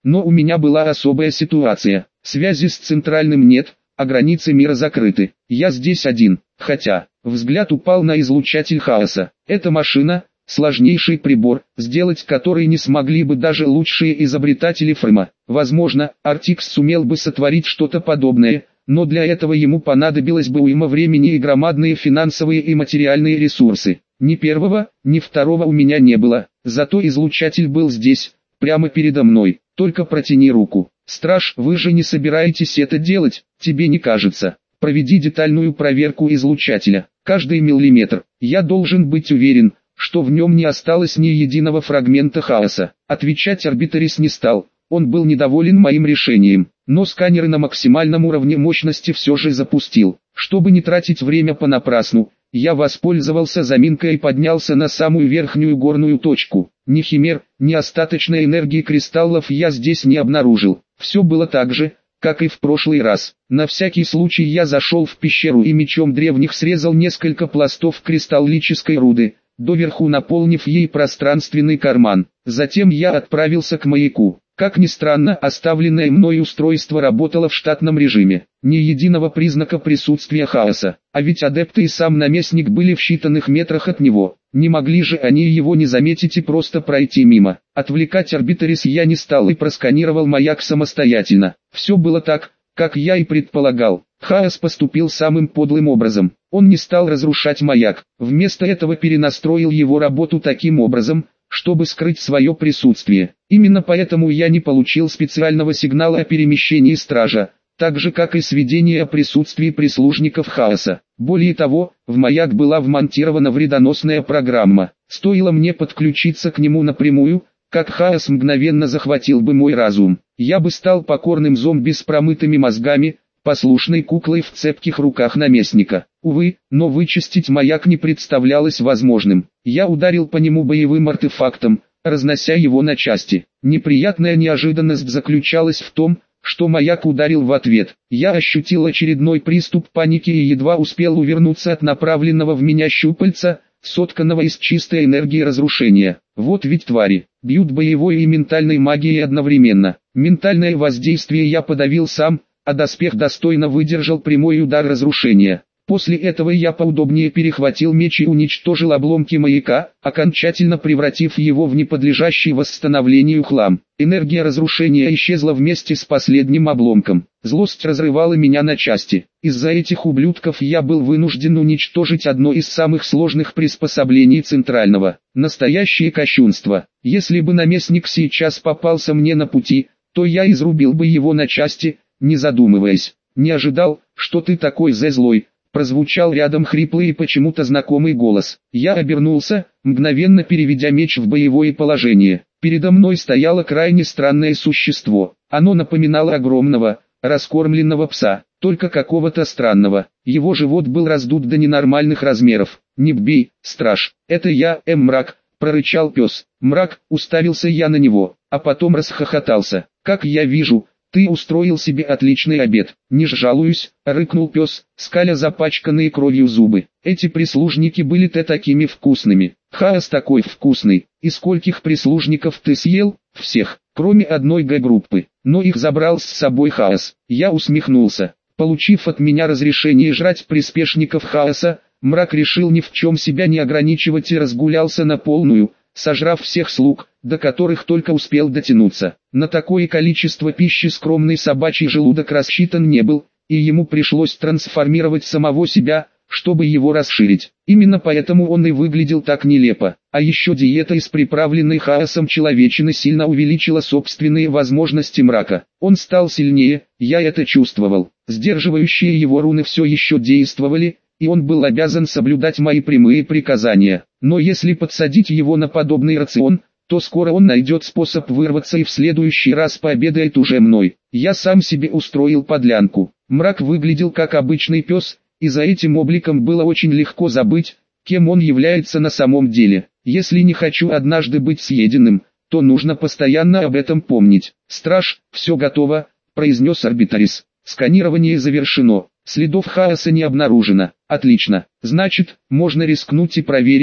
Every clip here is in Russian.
Но у меня была особая ситуация. Связи с центральным нет, а границы мира закрыты. Я здесь один. Хотя, взгляд упал на излучатель хаоса. Эта машина, сложнейший прибор, сделать который не смогли бы даже лучшие изобретатели Фрема. Возможно, Артикс сумел бы сотворить что-то подобное, но для этого ему понадобилось бы уйма времени и громадные финансовые и материальные ресурсы. Ни первого, ни второго у меня не было, зато излучатель был здесь, прямо передо мной. Только протяни руку. Страж, вы же не собираетесь это делать, тебе не кажется? Проведи детальную проверку излучателя. Каждый миллиметр. Я должен быть уверен, что в нем не осталось ни единого фрагмента хаоса. Отвечать Арбитрис не стал. Он был недоволен моим решением, но сканеры на максимальном уровне мощности все же запустил. Чтобы не тратить время понапрасну, я воспользовался заминкой и поднялся на самую верхнюю горную точку. Ни химер, ни остаточной энергии кристаллов я здесь не обнаружил. Все было так же, как и в прошлый раз. На всякий случай я зашел в пещеру и мечом древних срезал несколько пластов кристаллической руды, доверху наполнив ей пространственный карман. Затем я отправился к маяку. Как ни странно, оставленное мной устройство работало в штатном режиме. Ни единого признака присутствия хаоса. А ведь адепты и сам наместник были в считанных метрах от него. Не могли же они его не заметить и просто пройти мимо. Отвлекать Арбитрис я не стал и просканировал маяк самостоятельно. Все было так, как я и предполагал. Хаос поступил самым подлым образом. Он не стал разрушать маяк. Вместо этого перенастроил его работу таким образом, чтобы скрыть свое присутствие. Именно поэтому я не получил специального сигнала о перемещении стража, так же как и сведения о присутствии прислужников хаоса. Более того, в маяк была вмонтирована вредоносная программа. Стоило мне подключиться к нему напрямую, как хаос мгновенно захватил бы мой разум. Я бы стал покорным зомби с промытыми мозгами, послушной куклой в цепких руках наместника. Увы, но вычистить маяк не представлялось возможным. Я ударил по нему боевым артефактом, разнося его на части. Неприятная неожиданность заключалась в том, что маяк ударил в ответ. Я ощутил очередной приступ паники и едва успел увернуться от направленного в меня щупальца, сотканного из чистой энергии разрушения. Вот ведь твари, бьют боевой и ментальной магией одновременно. Ментальное воздействие я подавил сам, а доспех достойно выдержал прямой удар разрушения. После этого я поудобнее перехватил меч и уничтожил обломки маяка, окончательно превратив его в неподлежащий восстановлению хлам. Энергия разрушения исчезла вместе с последним обломком. Злость разрывала меня на части. Из-за этих ублюдков я был вынужден уничтожить одно из самых сложных приспособлений Центрального. Настоящее кощунство. Если бы наместник сейчас попался мне на пути, то я изрубил бы его на части, не задумываясь. «Не ожидал, что ты такой злой», прозвучал рядом хриплый и почему-то знакомый голос. Я обернулся, мгновенно переведя меч в боевое положение. Передо мной стояло крайне странное существо. Оно напоминало огромного, раскормленного пса, только какого-то странного. Его живот был раздут до ненормальных размеров. «Не бей, страж, это я, Мрак», прорычал пес. «Мрак», уставился я на него, а потом расхохотался. «Как я вижу, ты устроил себе отличный обед». «Не жалуюсь», рыкнул пес, скаля запачканные кровью зубы. «Эти прислужники были-то такими вкусными». «Хаос такой вкусный. И скольких прислужников ты съел?» «Всех, кроме одной Г-группы. Но их забрал с собой хаос». Я усмехнулся. Получив от меня разрешение жрать приспешников хаоса, Мрак решил ни в чем себя не ограничивать и разгулялся на полную, сожрав всех слуг, до которых только успел дотянуться. На такое количество пищи скромный собачий желудок рассчитан не был, и ему пришлось трансформировать самого себя, чтобы его расширить. Именно поэтому он и выглядел так нелепо. А еще диета из приправленной хаосом человечины сильно увеличила собственные возможности Мрака. Он стал сильнее, я это чувствовал. Сдерживающие его руны все еще действовали, и он был обязан соблюдать мои прямые приказания. Но если подсадить его на подобный рацион, то скоро он найдет способ вырваться и в следующий раз пообедает уже мной. Я сам себе устроил подлянку. Мрак выглядел как обычный пес, и за этим обликом было очень легко забыть, кем он является на самом деле. Если не хочу однажды быть съеденным, то нужно постоянно об этом помнить. «Страж, все готово», произнес Арбитрис. «Сканирование завершено. Следов хаоса не обнаружено». «Отлично. Значит, можно рискнуть и проверить,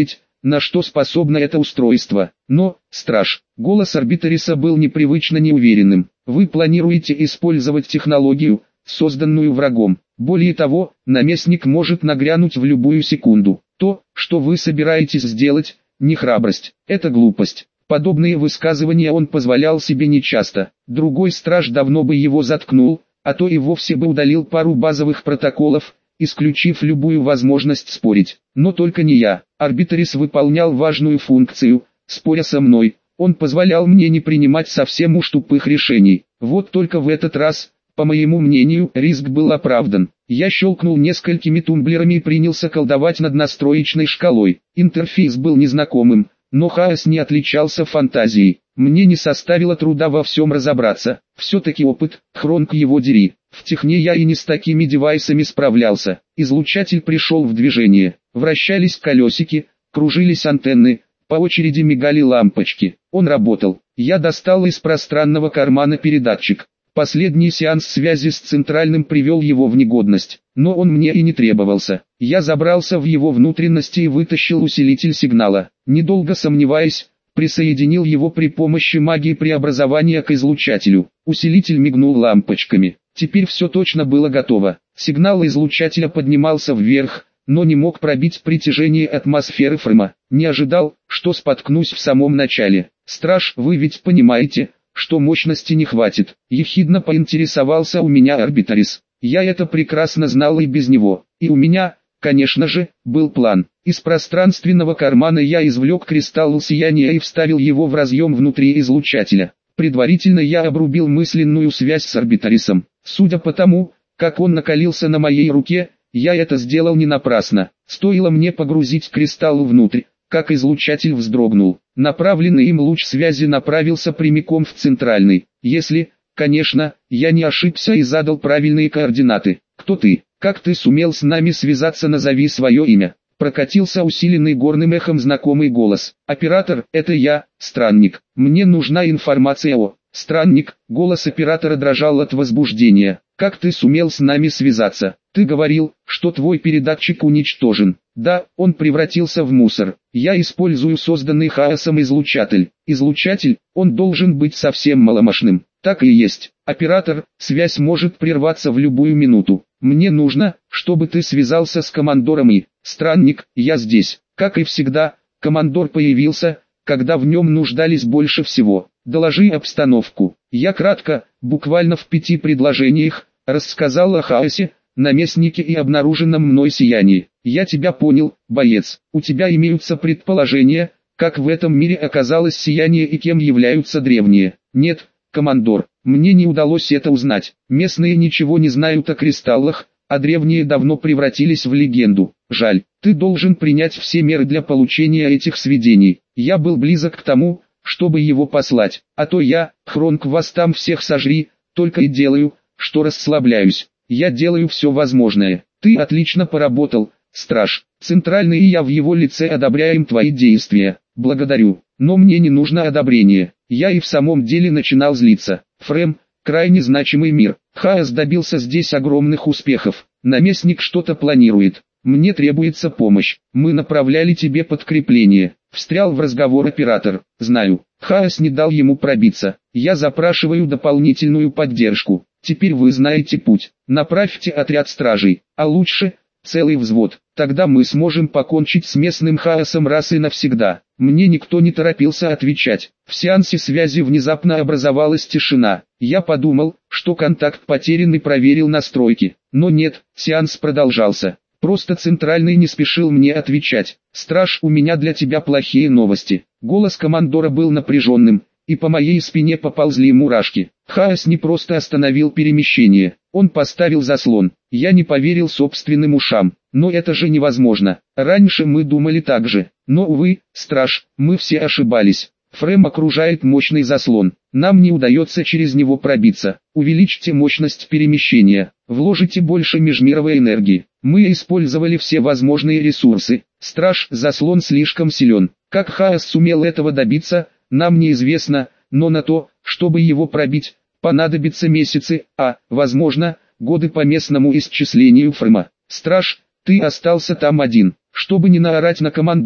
на что способно это устройство. Но, страж, голос Арбитариса был непривычно неуверенным. Вы планируете использовать технологию, созданную врагом. Более того, наместник может нагрянуть в любую секунду. То, что вы собираетесь сделать, не храбрость, это глупость. Подобные высказывания он позволял себе нечасто. Другой страж давно бы его заткнул, а то и вовсе бы удалил пару базовых протоколов, исключив любую возможность спорить. Но только не я. Арбитарис выполнял важную функцию, споря со мной. Он позволял мне не принимать совсем уж тупых решений. Вот только в этот раз, по моему мнению, риск был оправдан. Я щелкнул несколькими тумблерами и принялся колдовать над настроечной шкалой. Интерфейс был незнакомым, но Хаос не отличался фантазией. Мне не составило труда во всем разобраться. Все-таки опыт, хронк его дери. В техне я и не с такими девайсами справлялся. Излучатель пришел в движение. Вращались колесики, кружились антенны, по очереди мигали лампочки. Он работал. Я достал из пространного кармана передатчик. Последний сеанс связи с центральным привел его в негодность, но он мне и не требовался. Я забрался в его внутренности и вытащил усилитель сигнала. Недолго сомневаясь, присоединил его при помощи магии преобразования к излучателю. Усилитель мигнул лампочками. Теперь все точно было готово. Сигнал излучателя поднимался вверх, но не мог пробить притяжение атмосферы Фрема. Не ожидал, что споткнусь в самом начале. «Страж, вы ведь понимаете, что мощности не хватит?» Ехидно поинтересовался у меня Арбитарис. Я это прекрасно знал и без него. И у меня, конечно же, был план. Из пространственного кармана я извлек кристалл сияния и вставил его в разъем внутри излучателя. Предварительно я обрубил мысленную связь с Арбитарисом. Судя по тому, как он накалился на моей руке, я это сделал не напрасно. Стоило мне погрузить кристалл внутрь, как излучатель вздрогнул. Направленный им луч связи направился прямиком в центральный. Если, конечно, я не ошибся и задал правильные координаты. «Кто ты? Как ты сумел с нами связаться? Назови свое имя». Прокатился усиленный горным эхом знакомый голос. «Оператор, это я, странник. Мне нужна информация о...» «Странник», голос оператора дрожал от возбуждения. «Как ты сумел с нами связаться? Ты говорил, что твой передатчик уничтожен». «Да, он превратился в мусор. Я использую созданный Хаосом излучатель». «Излучатель? Он должен быть совсем маломощным». «Так и есть. Оператор, связь может прерваться в любую минуту. Мне нужно, чтобы ты связался с командором и...» «Странник, я здесь». Как и всегда, командор появился, когда в нем нуждались больше всего. «Доложи обстановку». Я кратко, буквально в 5 предложениях, рассказал о Хаосе, наместнике и обнаруженном мной сиянии. «Я тебя понял, боец. У тебя имеются предположения, как в этом мире оказалось сияние и кем являются древние?» «Нет, командор, мне не удалось это узнать. Местные ничего не знают о кристаллах, а древние давно превратились в легенду. Жаль, ты должен принять все меры для получения этих сведений. Я был близок к тому, чтобы его послать, а то я, Хронк, вас там всех сожри, только и делаю, что расслабляюсь. Я делаю все возможное. Ты отлично поработал, страж. Центральный и я в его лице одобряем твои действия. Благодарю, но мне не нужно одобрение. Я и в самом деле начинал злиться. Фрем, крайне значимый мир. Хаос добился здесь огромных успехов. Наместник что-то планирует. Мне требуется помощь. Мы направляли тебе подкрепление. Встрял в разговор оператор. Знаю. Хаос не дал ему пробиться. Я запрашиваю дополнительную поддержку. Теперь вы знаете путь. Направьте отряд стражей, а лучше целый взвод. Тогда мы сможем покончить с местным хаосом раз и навсегда. Мне никто не торопился отвечать. В сеансе связи внезапно образовалась тишина. Я подумал, что контакт потерян и проверил настройки. Но нет, сеанс продолжался. Просто центральный не спешил мне отвечать. «Страж, у меня для тебя плохие новости». Голос командора был напряженным, и по моей спине поползли мурашки. Хаос не просто остановил перемещение, он поставил заслон. Я не поверил собственным ушам. Но это же невозможно. Раньше мы думали так же. Но увы, страж, мы все ошибались. Фрем окружает мощный заслон. Нам не удается через него пробиться. Увеличьте мощность перемещения. Вложите больше межмировой энергии. Мы использовали все возможные ресурсы. Страж, заслон слишком силен. Как Хаос сумел этого добиться, нам неизвестно, но на то, чтобы его пробить, понадобятся месяцы, а, возможно, годы по местному исчислению Фрема. Страж, ты остался там один. Чтобы не наорать на командора,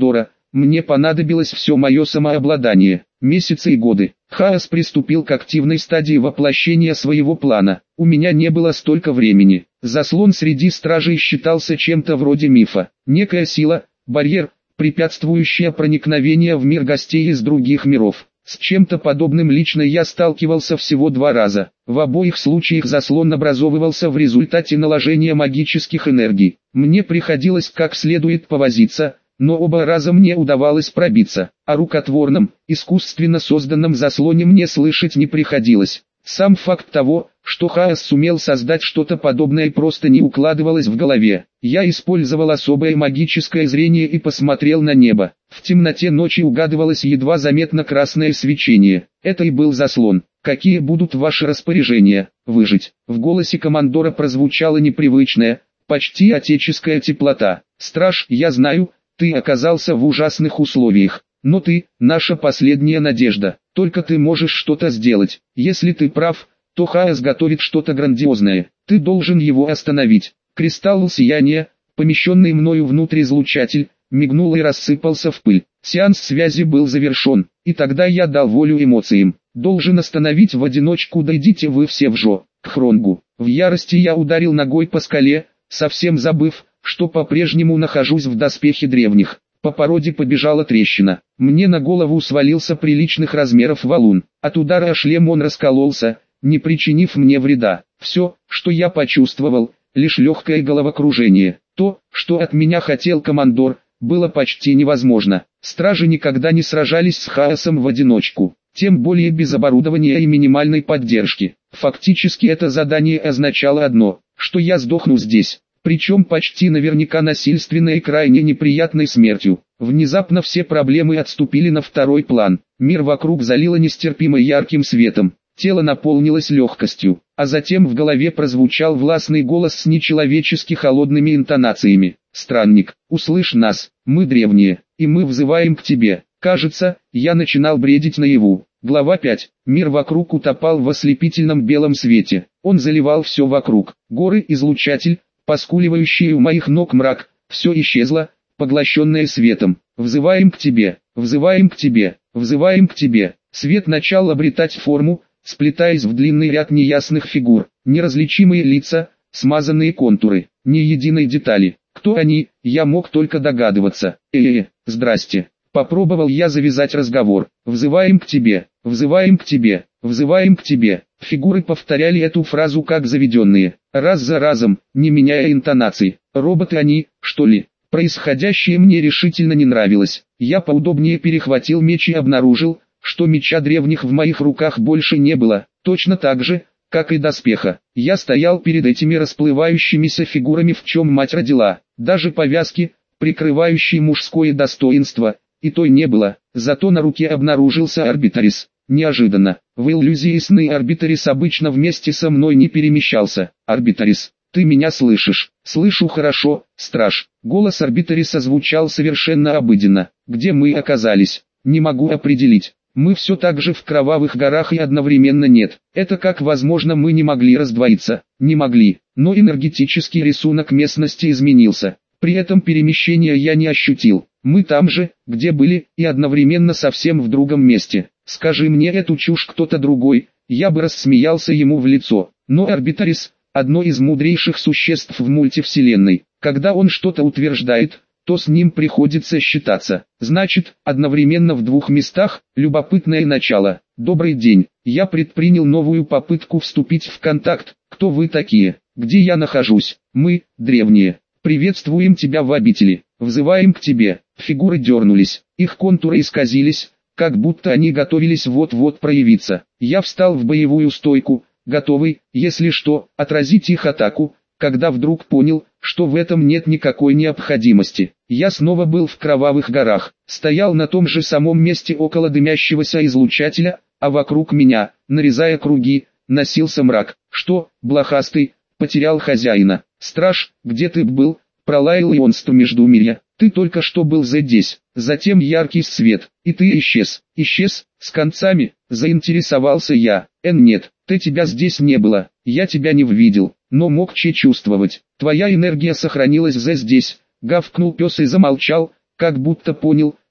мне понадобилось все мое самообладание, месяцы и годы. Хаос приступил к активной стадии воплощения своего плана. У меня не было столько времени. Заслон среди стражей считался чем-то вроде мифа. Некая сила, барьер, препятствующая проникновению в мир гостей из других миров. С чем-то подобным лично я сталкивался всего 2 раза. В обоих случаях заслон образовывался в результате наложения магических энергий. Мне приходилось как следует повозиться, но оба раза мне удавалось пробиться. О рукотворном, искусственно созданном заслоне мне слышать не приходилось. Сам факт того, что Хаос сумел создать что-то подобное, просто не укладывалось в голове. Я использовал особое магическое зрение и посмотрел на небо. В темноте ночи угадывалось едва заметно красное свечение. Это и был заслон. Какие будут ваши распоряжения? Выжить. В голосе командора прозвучала непривычная, почти отеческая теплота. Страж, я знаю, ты оказался в ужасных условиях. Но ты, наша последняя надежда. Только ты можешь что-то сделать. Если ты прав, то Хаос готовит что-то грандиозное. Ты должен его остановить. Кристалл сияния, помещенный мною внутрь излучатель, мигнул и рассыпался в пыль. Сеанс связи был завершен, и тогда я дал волю эмоциям. Должен остановить в одиночку, да идите вы все в жо, к Хронгу. В ярости я ударил ногой по скале, совсем забыв, что по-прежнему нахожусь в доспехе древних. По породе побежала трещина. Мне на голову свалился приличных размеров валун. От удара о шлем он раскололся, не причинив мне вреда. Все, что я почувствовал, лишь легкое головокружение. То, что от меня хотел командор, было почти невозможно. Стражи никогда не сражались с Хаосом в одиночку, тем более без оборудования и минимальной поддержки. Фактически это задание означало одно, что я сдохну здесь. Причем почти наверняка насильственной и крайне неприятной смертью. Внезапно все проблемы отступили на второй план. Мир вокруг залило нестерпимо ярким светом. Тело наполнилось легкостью, а затем в голове прозвучал властный голос с нечеловечески холодными интонациями. «Странник, услышь нас, мы древние, и мы взываем к тебе». Кажется, я начинал бредить наяву. Глава 5. Мир вокруг утопал в ослепительном белом свете. Он заливал все вокруг. Горы, излучатель, поскуливающий у моих ног мрак, все исчезло, поглощенное светом. «Взываем к тебе, взываем к тебе, взываем к тебе». Свет начал обретать форму, сплетаясь в длинный ряд неясных фигур, неразличимые лица, смазанные контуры, ни единой детали. Кто они, я мог только догадываться. Здрасте. Попробовал я завязать разговор. «Взываем к тебе, взываем к тебе, взываем к тебе». Фигуры повторяли эту фразу как заведенные, раз за разом, не меняя интонаций. Роботы они, что ли? Происходящее мне решительно не нравилось. Я поудобнее перехватил меч и обнаружил, что меча древних в моих руках больше не было, точно так же, как и доспеха. Я стоял перед этими расплывающимися фигурами, в чем мать родила. Даже повязки, прикрывающие мужское достоинство, и той не было. Зато на руке обнаружился Арбитрис. Неожиданно, в иллюзии сны Арбитрис обычно вместе со мной не перемещался. «Арбитрис, ты меня слышишь?» «Слышу хорошо, страж». Голос Арбитриса звучал совершенно обыденно. «Где мы оказались?» «Не могу определить. Мы все так же в Кровавых горах и одновременно нет. Это как возможно, мы не могли раздвоиться?» «Не могли, но энергетический рисунок местности изменился. При этом перемещения я не ощутил. Мы там же, где были, и одновременно совсем в другом месте. Скажи мне эту чушь кто-то другой, я бы рассмеялся ему в лицо. Но Арбитрис – одно из мудрейших существ в мультивселенной. Когда он что-то утверждает, то с ним приходится считаться. Значит, одновременно в 2 местах, любопытное начало. «Добрый день, я предпринял новую попытку вступить в контакт. Кто вы такие? Где я нахожусь?» «Мы, древние. Приветствуем тебя в обители. Взываем к тебе». Фигуры дернулись, их контуры исказились, как будто они готовились вот-вот проявиться. Я встал в боевую стойку, готовый, если что, отразить их атаку, когда вдруг понял, что в этом нет никакой необходимости. Я снова был в Кровавых горах, стоял на том же самом месте около дымящегося излучателя, а вокруг меня, нарезая круги, носился мрак. «Что, блохастый, потерял хозяина? Страж, где ты был?» Пролаял Ионсту Междумирья. «Ты только что был здесь». Затем яркий свет, и ты исчез. «Исчез? С концами?» Заинтересовался я. Нет, тебя здесь не было, я тебя не видел, но мог чувствовать. Твоя энергия сохранилась здесь. Гавкнул пес и замолчал, как будто понял,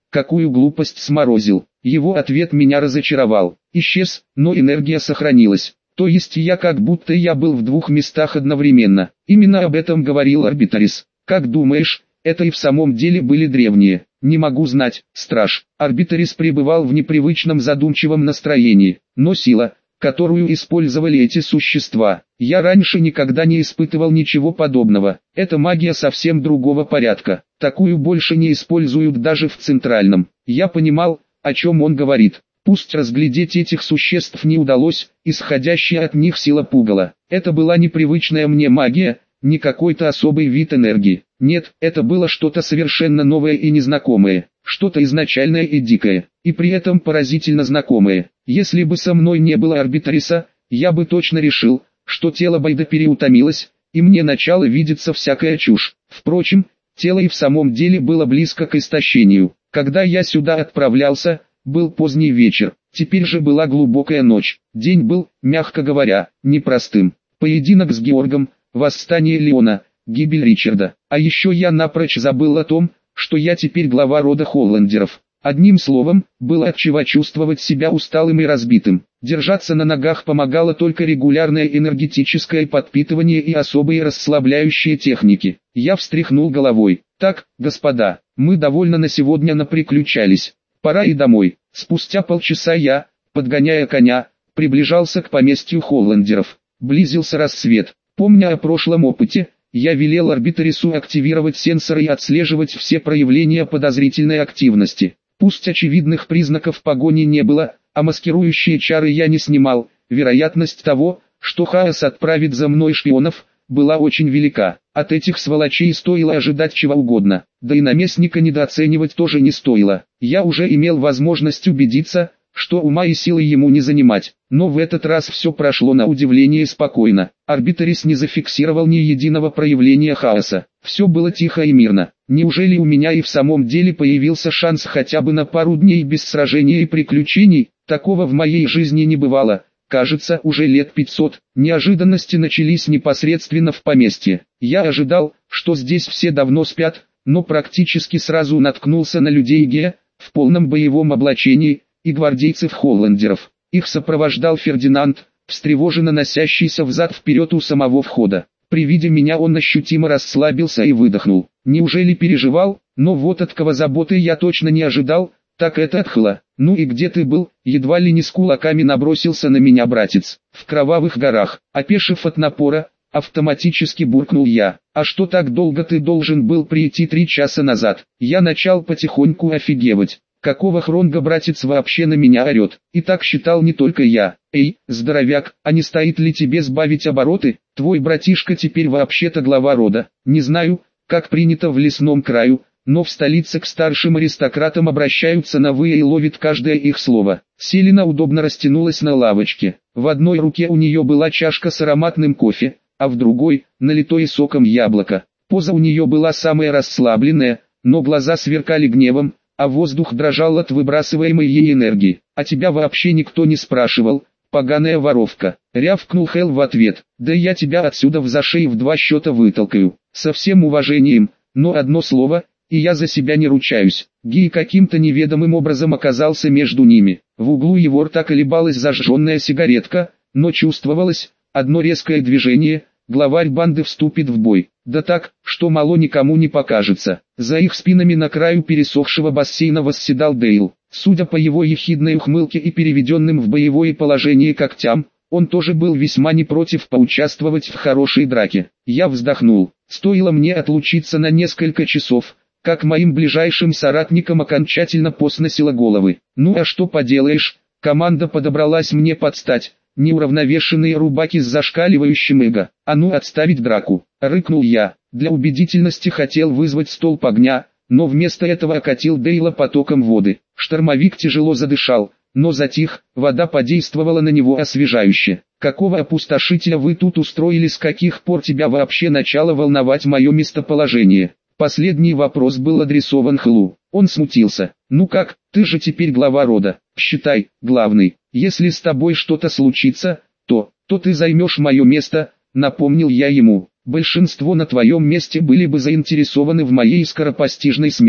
какую глупость сморозил. Его ответ меня разочаровал. Исчез, но энергия сохранилась. То есть я как будто я был в двух местах одновременно. Именно об этом говорил Арбитрис. Как думаешь, это и в самом деле были древние? Не могу знать, страж. Арбитрис пребывал в непривычном задумчивом настроении, но сила, которую использовали эти существа, я раньше никогда не испытывал ничего подобного. Это магия совсем другого порядка. Такую больше не используют даже в Центральном. Я понимал, о чем он говорит. Пусть разглядеть этих существ не удалось, исходящая от них сила пугала. Это была непривычная мне магия, не какой-то особый вид энергии. Нет, это было что-то совершенно новое и незнакомое, что-то изначальное и дикое, и при этом поразительно знакомое. Если бы со мной не было Арбитриса, я бы точно решил, что тело Байда переутомилось, и мне начало видеться всякая чушь. Впрочем, тело и в самом деле было близко к истощению. Когда я сюда отправлялся, был поздний вечер, теперь же была глубокая ночь. День был, мягко говоря, непростым. Поединок с Георгом, восстание Леона, гибель Ричарда. А еще я напрочь забыл о том, что я теперь глава рода Холландеров. Одним словом, было отчего чувствовать себя усталым и разбитым. Держаться на ногах помогало только регулярное энергетическое подпитывание и особые расслабляющие техники. Я встряхнул головой. Так, господа, мы довольно на сегодня наприключались. Пора и домой. Спустя полчаса я, подгоняя коня, приближался к поместью Холландеров. Близился рассвет. Помня о прошлом опыте, я велел Арбитрису активировать сенсоры и отслеживать все проявления подозрительной активности. Пусть очевидных признаков погони не было, а маскирующие чары я не снимал, вероятность того, что Хаос отправит за мной шпионов, была очень велика. От этих сволочей стоило ожидать чего угодно, да и наместника недооценивать тоже не стоило. Я уже имел возможность убедиться, что ума и силы ему не занимать, но в этот раз все прошло на удивление спокойно. Арбитрис не зафиксировал ни единого проявления хаоса, все было тихо и мирно. Неужели у меня и в самом деле появился шанс хотя бы на пару дней без сражений и приключений? Такого в моей жизни не бывало. Кажется, уже лет 500. Неожиданности начались непосредственно в поместье. Я ожидал, что здесь все давно спят, но практически сразу наткнулся на людей Гея, в полном боевом облачении, и гвардейцев Холландеров. Их сопровождал Фердинанд, встревоженно носящийся взад-вперед у самого входа. При виде меня он ощутимо расслабился и выдохнул. Неужели переживал? Но вот от кого заботы я точно не ожидал, так это от Хла. Ну и где ты был? Едва ли не с кулаками набросился на меня братец. В Кровавых горах. Опешив от напора, автоматически буркнул я. А что так долго ты должен был прийти 3 часа назад? Я начал потихоньку офигевать. Какого хронга братец вообще на меня орет? И так считал не только я. Эй, здоровяк, а не стоит ли тебе сбавить обороты? Твой братишка теперь вообще-то глава рода. Не знаю, как принято в лесном краю, но в столице к старшим аристократам обращаются на «вы» и ловит каждое их слово. Селина удобно растянулась на лавочке. В одной руке у нее была чашка с ароматным кофе, а в другой – налитое соком яблоко. Поза у нее была самая расслабленная, но глаза сверкали гневом, а воздух дрожал от выбрасываемой ей энергии. «А тебя вообще никто не спрашивал, поганая воровка», — рявкнул Хэл в ответ. «Да я тебя отсюда в зашей в 2 счета вытолкаю». Со всем уважением, но одно слово, и я за себя не ручаюсь. Гий каким-то неведомым образом оказался между ними. В углу его рта колебалась зажженная сигаретка, но чувствовалось, одно резкое движение, главарь банды вступит в бой. Да так, что мало никому не покажется. За их спинами на краю пересохшего бассейна восседал Дейл. Судя по его ехидной ухмылке и переведенным в боевое положение когтям, он тоже был весьма не против поучаствовать в хорошей драке. Я вздохнул. Стоило мне отлучиться на несколько часов, как моим ближайшим соратникам окончательно посносило головы. Ну а что поделаешь, команда подобралась мне под стать. Неуравновешенные рубаки с зашкаливающим эго. «А ну отставить драку!» — рыкнул я. Для убедительности хотел вызвать столб огня, но вместо этого окатил Дейла потоком воды. Штормовик тяжело задышал, но затих, вода подействовала на него освежающе. «Какого опустошителя вы тут устроили, с каких пор тебя вообще начало волновать мое местоположение?» Последний вопрос был адресован Хлу. Он смутился. «Ну как, ты же теперь глава рода, считай, главный. Если с тобой что-то случится, то ты займешь мое место», — напомнил я ему. «Большинство на твоем месте были бы заинтересованы в моей скоропостижной смерти.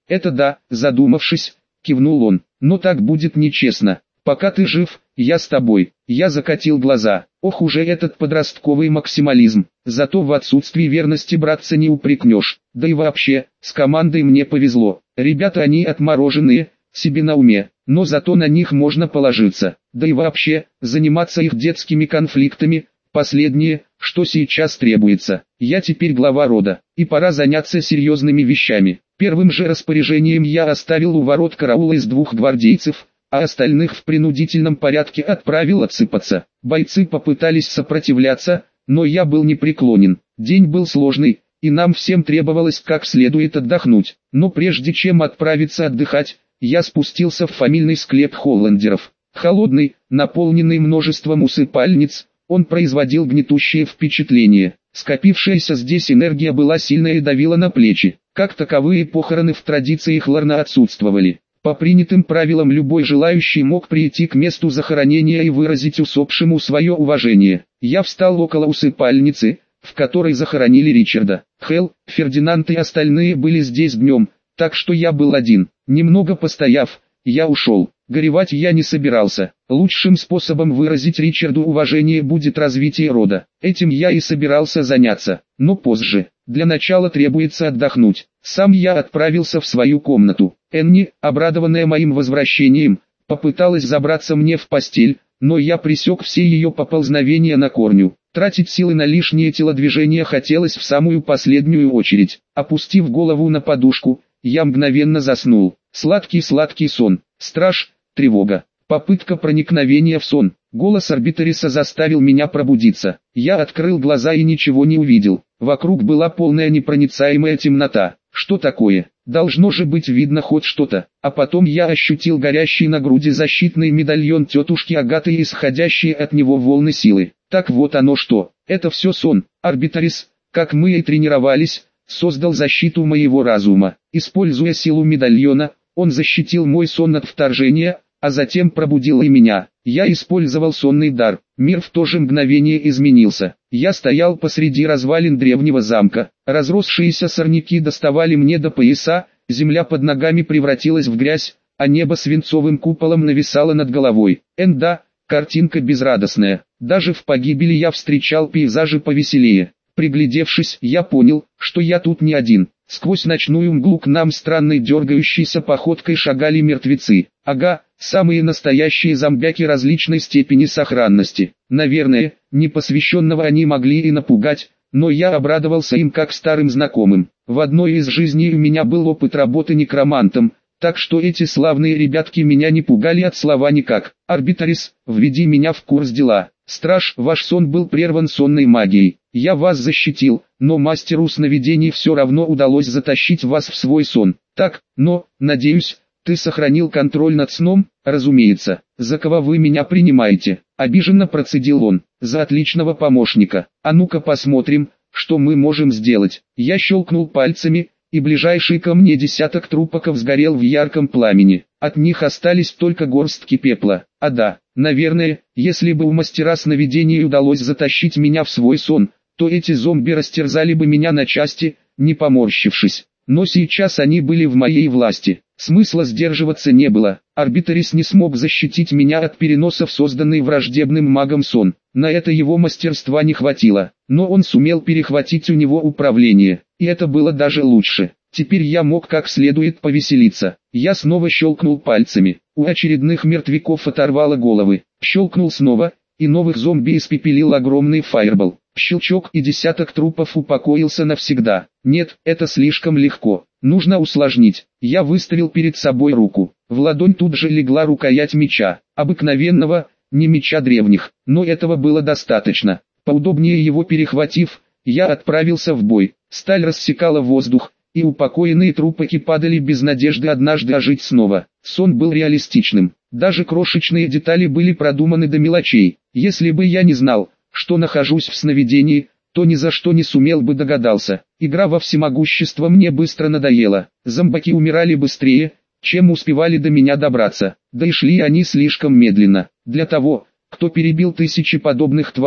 Это да, задумавшись, кивнул он. Но так будет нечестно. Пока ты жив, я с тобой. Я закатил глаза. Ох уже этот подростковый максимализм. Зато в отсутствии верности братца не упрекнешь. Да и вообще, с командой мне повезло. Ребята они отмороженные, себе на уме. Но зато на них можно положиться. Да и вообще, заниматься их детскими конфликтами, последнее, что сейчас требуется. Я теперь глава рода, и пора заняться серьезными вещами. Первым же распоряжением я оставил у ворот караула из 2 гвардейцев, а остальных в принудительном порядке отправил отсыпаться. Бойцы попытались сопротивляться, но я был непреклонен. День был сложный, и нам всем требовалось как следует отдохнуть. Но прежде чем отправиться отдыхать, я спустился в фамильный склеп Холландеров. Холодный, наполненный множеством усыпальниц, он производил гнетущее впечатление. Скопившаяся здесь энергия была сильная и давила на плечи. Как таковые похороны в традициях Ларна отсутствовали. По принятым правилам любой желающий мог прийти к месту захоронения и выразить усопшему свое уважение. Я встал около усыпальницы, в которой захоронили Ричарда. Хелл, Фердинанд и остальные были здесь днем, так что я был один. Немного постояв, я ушел. Горевать я не собирался. Лучшим способом выразить Ричарду уважение будет развитие рода. Этим я и собирался заняться, но позже. Для начала требуется отдохнуть. Сам я отправился в свою комнату. Энни, обрадованная моим возвращением, попыталась забраться мне в постель, но я пресек все ее поползновения на корню. Тратить силы на лишние телодвижения хотелось в самую последнюю очередь. Опустив голову на подушку, я мгновенно заснул. Сладкий-сладкий сон. Страж, тревога. Попытка проникновения в сон. Голос Арбиториса заставил меня пробудиться. Я открыл глаза и ничего не увидел. Вокруг была полная непроницаемая темнота. Что такое? Должно же быть видно хоть что-то. А потом я ощутил горящий на груди защитный медальон тетушки Агаты и исходящие от него волны силы. Так вот оно что. Это все сон. Арбиторис, как мы и тренировались, создал защиту моего разума. Используя силу медальона, он защитил мой сон от вторжения, а затем пробудил и меня. Я использовал сонный дар. Мир в то же мгновение изменился. Я стоял посреди развалин древнего замка. Разросшиеся сорняки доставали мне до пояса, земля под ногами превратилась в грязь, а небо свинцовым куполом нависало над головой. Да, картинка безрадостная. Даже в погибели я встречал пейзажи повеселее. Приглядевшись, я понял, что я тут не один. Сквозь ночную мглу к нам странной дергающейся походкой шагали мертвецы. Ага, самые настоящие зомбяки различной степени сохранности. Наверное, непосвященного они могли и напугать, но я обрадовался им как старым знакомым. В одной из жизней у меня был опыт работы некромантом, так что эти славные ребятки меня не пугали от слова никак. Арбиторис, введи меня в курс дела. Страж, ваш сон был прерван сонной магией. Я вас защитил, но мастеру сновидений все равно удалось затащить вас в свой сон. Так, но, надеюсь, ты сохранил контроль над сном, разумеется. За кого вы меня принимаете? Обиженно процедил он. За отличного помощника. А ну-ка посмотрим, что мы можем сделать. Я щелкнул пальцами, и ближайший ко мне десяток трупаков сгорел в ярком пламени. От них остались только горстки пепла. А да, наверное, если бы у мастера сновидений удалось затащить меня в свой сон, то эти зомби растерзали бы меня на части, не поморщившись. Но сейчас они были в моей власти. Смысла сдерживаться не было. Арбиторис не смог защитить меня от переноса в созданный враждебным магом сон. На это его мастерства не хватило. Но он сумел перехватить у него управление. И это было даже лучше. Теперь я мог как следует повеселиться. Я снова щелкнул пальцами. У очередных мертвяков оторвало головы. Щелкнул снова, и новых зомби испепелил огромный фаербол. Щелчок, и десяток трупов упокоился навсегда. Нет, это слишком легко. Нужно усложнить. Я выставил перед собой руку. В ладонь тут же легла рукоять меча. Обыкновенного, не меча древних. Но этого было достаточно. Поудобнее его перехватив, я отправился в бой. Сталь рассекала воздух, и упокоенные трупаки падали без надежды однажды ожить снова. Сон был реалистичным. Даже крошечные детали были продуманы до мелочей. Если бы я не знал, что нахожусь в сновидении, то ни за что не сумел бы догадаться. Игра во всемогущество мне быстро надоела. Зомбаки умирали быстрее, чем успевали до меня добраться. Да и шли они слишком медленно. Для того, кто перебил тысячи подобных тварей,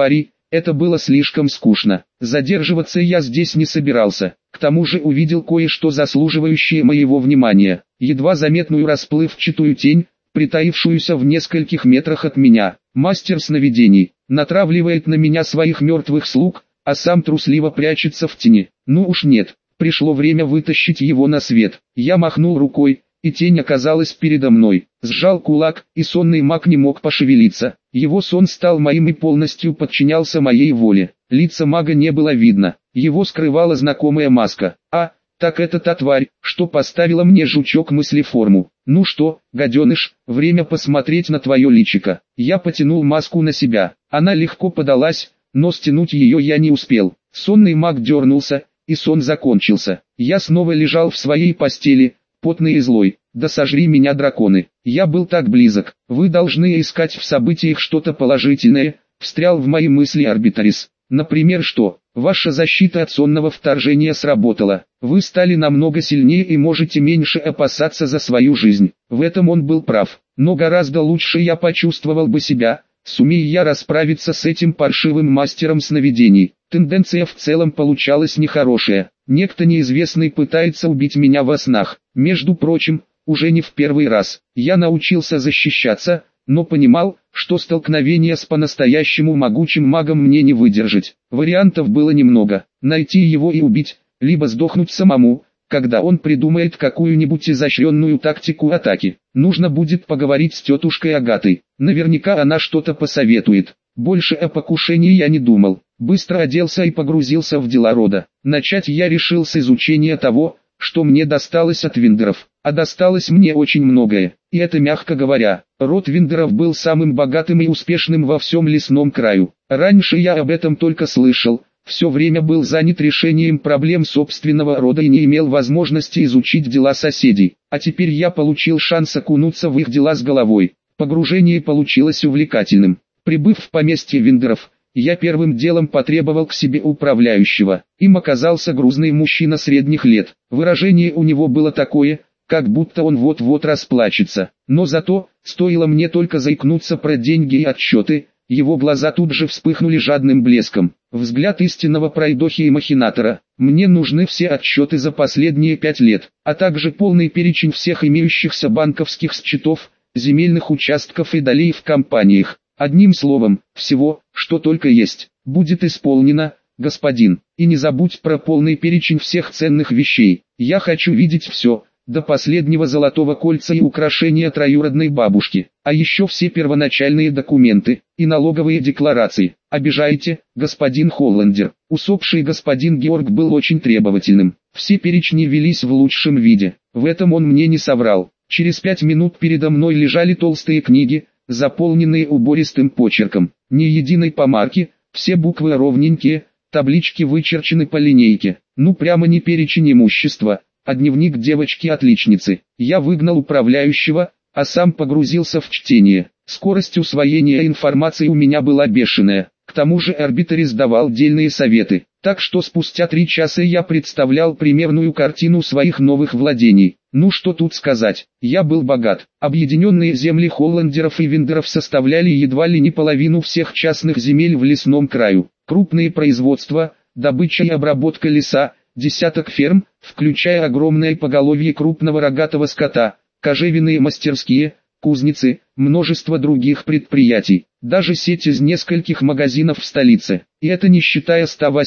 Это было слишком скучно. Задерживаться я здесь не собирался. К тому же увидел кое-что заслуживающее моего внимания. Едва заметную расплывчатую тень, притаившуюся в нескольких метрах от меня. Мастер сновидений натравливает на меня своих мертвых слуг, а сам трусливо прячется в тени. Ну уж нет, пришло время вытащить его на свет. Я махнул рукой, и тень оказалась передо мной. Сжал кулак, и сонный маг не мог пошевелиться. Его сон стал моим и полностью подчинялся моей воле. Лица мага не было видно, его скрывала знакомая маска. А, так это та тварь, что поставила мне жучок мыслеформу. Ну что, гаденыш, время посмотреть на твое личико. Я потянул маску на себя, она легко подалась, но стянуть ее я не успел. Сонный маг дернулся, и сон закончился. Я снова лежал в своей постели, потный и злой. Да сожри меня, драконы. Я был так близок. Вы должны искать в событиях что-то положительное, встрял в мои мысли Арбитрис. Например, что ваша защита от сонного вторжения сработала. Вы стали намного сильнее и можете меньше опасаться за свою жизнь. В этом он был прав. Но гораздо лучше я почувствовал бы себя, сумея я расправиться с этим паршивым мастером сновидений. Тенденция в целом получалась нехорошая. Некто неизвестный пытается убить меня во снах. Между прочим, уже не в первый раз. Я научился защищаться, но понимал, что столкновение с по-настоящему могучим магом мне не выдержать. Вариантов было немного. Найти его и убить, либо сдохнуть самому, когда он придумает какую-нибудь изощренную тактику атаки. Нужно будет поговорить с тетушкой Агатой. Наверняка она что-то посоветует. Больше о покушении я не думал. Быстро оделся и погрузился в дела рода. Начать я решил с изучения того, что мне досталось от Виндеров. А досталось мне очень многое, и это мягко говоря. Род Виндеров был самым богатым и успешным во всем лесном краю. Раньше я об этом только слышал, все время был занят решением проблем собственного рода и не имел возможности изучить дела соседей. А теперь я получил шанс окунуться в их дела с головой. Погружение получилось увлекательным. Прибыв в поместье Виндеров, я первым делом потребовал к себе управляющего. Им оказался грузный мужчина средних лет. Выражение у него было такое, как будто он вот-вот расплачется. Но зато, стоило мне только заикнуться про деньги и отчеты, его глаза тут же вспыхнули жадным блеском. Взгляд истинного пройдохи и махинатора. Мне нужны все отчеты за последние 5 лет, а также полный перечень всех имеющихся банковских счетов, земельных участков и долей в компаниях. Одним словом, всего, что только есть, будет исполнено, господин. И не забудь про полный перечень всех ценных вещей. Я хочу видеть все, до последнего золотого кольца и украшения троюродной бабушки. А еще все первоначальные документы и налоговые декларации. Обижаете, господин Холландер? Усопший господин Георг был очень требовательным. Все перечни велись в лучшем виде. В этом он мне не соврал. Через 5 минут передо мной лежали толстые книги, заполненные убористым почерком. Ни единой помарки, все буквы ровненькие, таблички вычерчены по линейке. Ну прямо не перечень имущества, а дневник девочки-отличницы. Я выгнал управляющего, а сам погрузился в чтение. Скорость усвоения информации у меня была бешеная. К тому же Арбитрис давал дельные советы. Так что спустя 3 часа я представлял примерную картину своих новых владений. Ну что тут сказать, я был богат. Объединенные земли Холландеров и Виндеров составляли едва ли не половину всех частных земель в лесном краю. Крупные производства, добыча и обработка леса, десяток ферм, включая огромное поголовье крупного рогатого скота, кожевенные мастерские, кузницы, множество других предприятий, даже сеть из нескольких магазинов в столице. И это не считая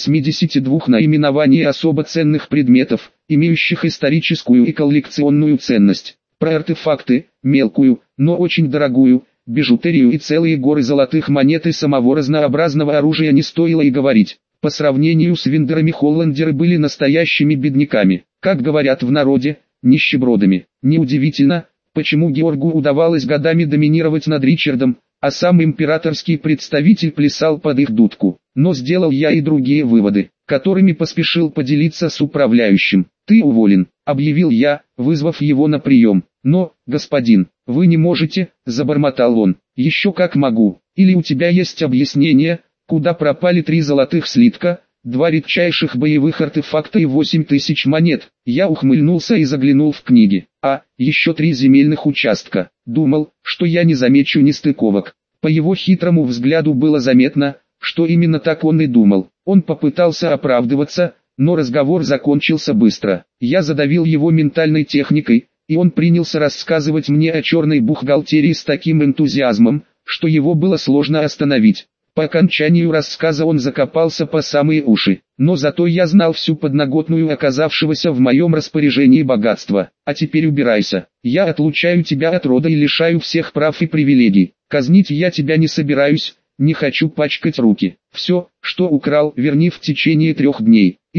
182 наименований особо ценных предметов, имеющих историческую и коллекционную ценность. Про артефакты, мелкую, но очень дорогую, бижутерию и целые горы золотых монет и самого разнообразного оружия не стоило и говорить. По сравнению с Виндерами холландеры были настоящими бедняками, как говорят в народе, нищебродами. Неудивительно, почему Георгу удавалось годами доминировать над Ричардом, а сам императорский представитель плясал под их дудку. Но сделал я и другие выводы, которыми поспешил поделиться с управляющим. «Ты уволен», — объявил я, вызвав его на прием. «Но, господин, вы не можете», — забормотал он. «Еще как могу. Или у тебя есть объяснение, куда пропали 3 золотых слитка, 2 редчайших боевых артефакта и 8000 монет?» Я ухмыльнулся и заглянул в книги. «А, еще 3 земельных участка». Думал, что я не замечу нестыковок. По его хитрому взгляду было заметно, что именно так он и думал. Он попытался оправдываться, но разговор закончился быстро. Я задавил его ментальной техникой, и он принялся рассказывать мне о черной бухгалтерии с таким энтузиазмом, что его было сложно остановить. По окончанию рассказа он закопался по самые уши, но зато я знал всю подноготную оказавшегося в моем распоряжении богатства. А теперь убирайся, я отлучаю тебя от рода и лишаю всех прав и привилегий. Казнить я тебя не собираюсь, не хочу пачкать руки. Все, что украл, верни в течение 3 дней, и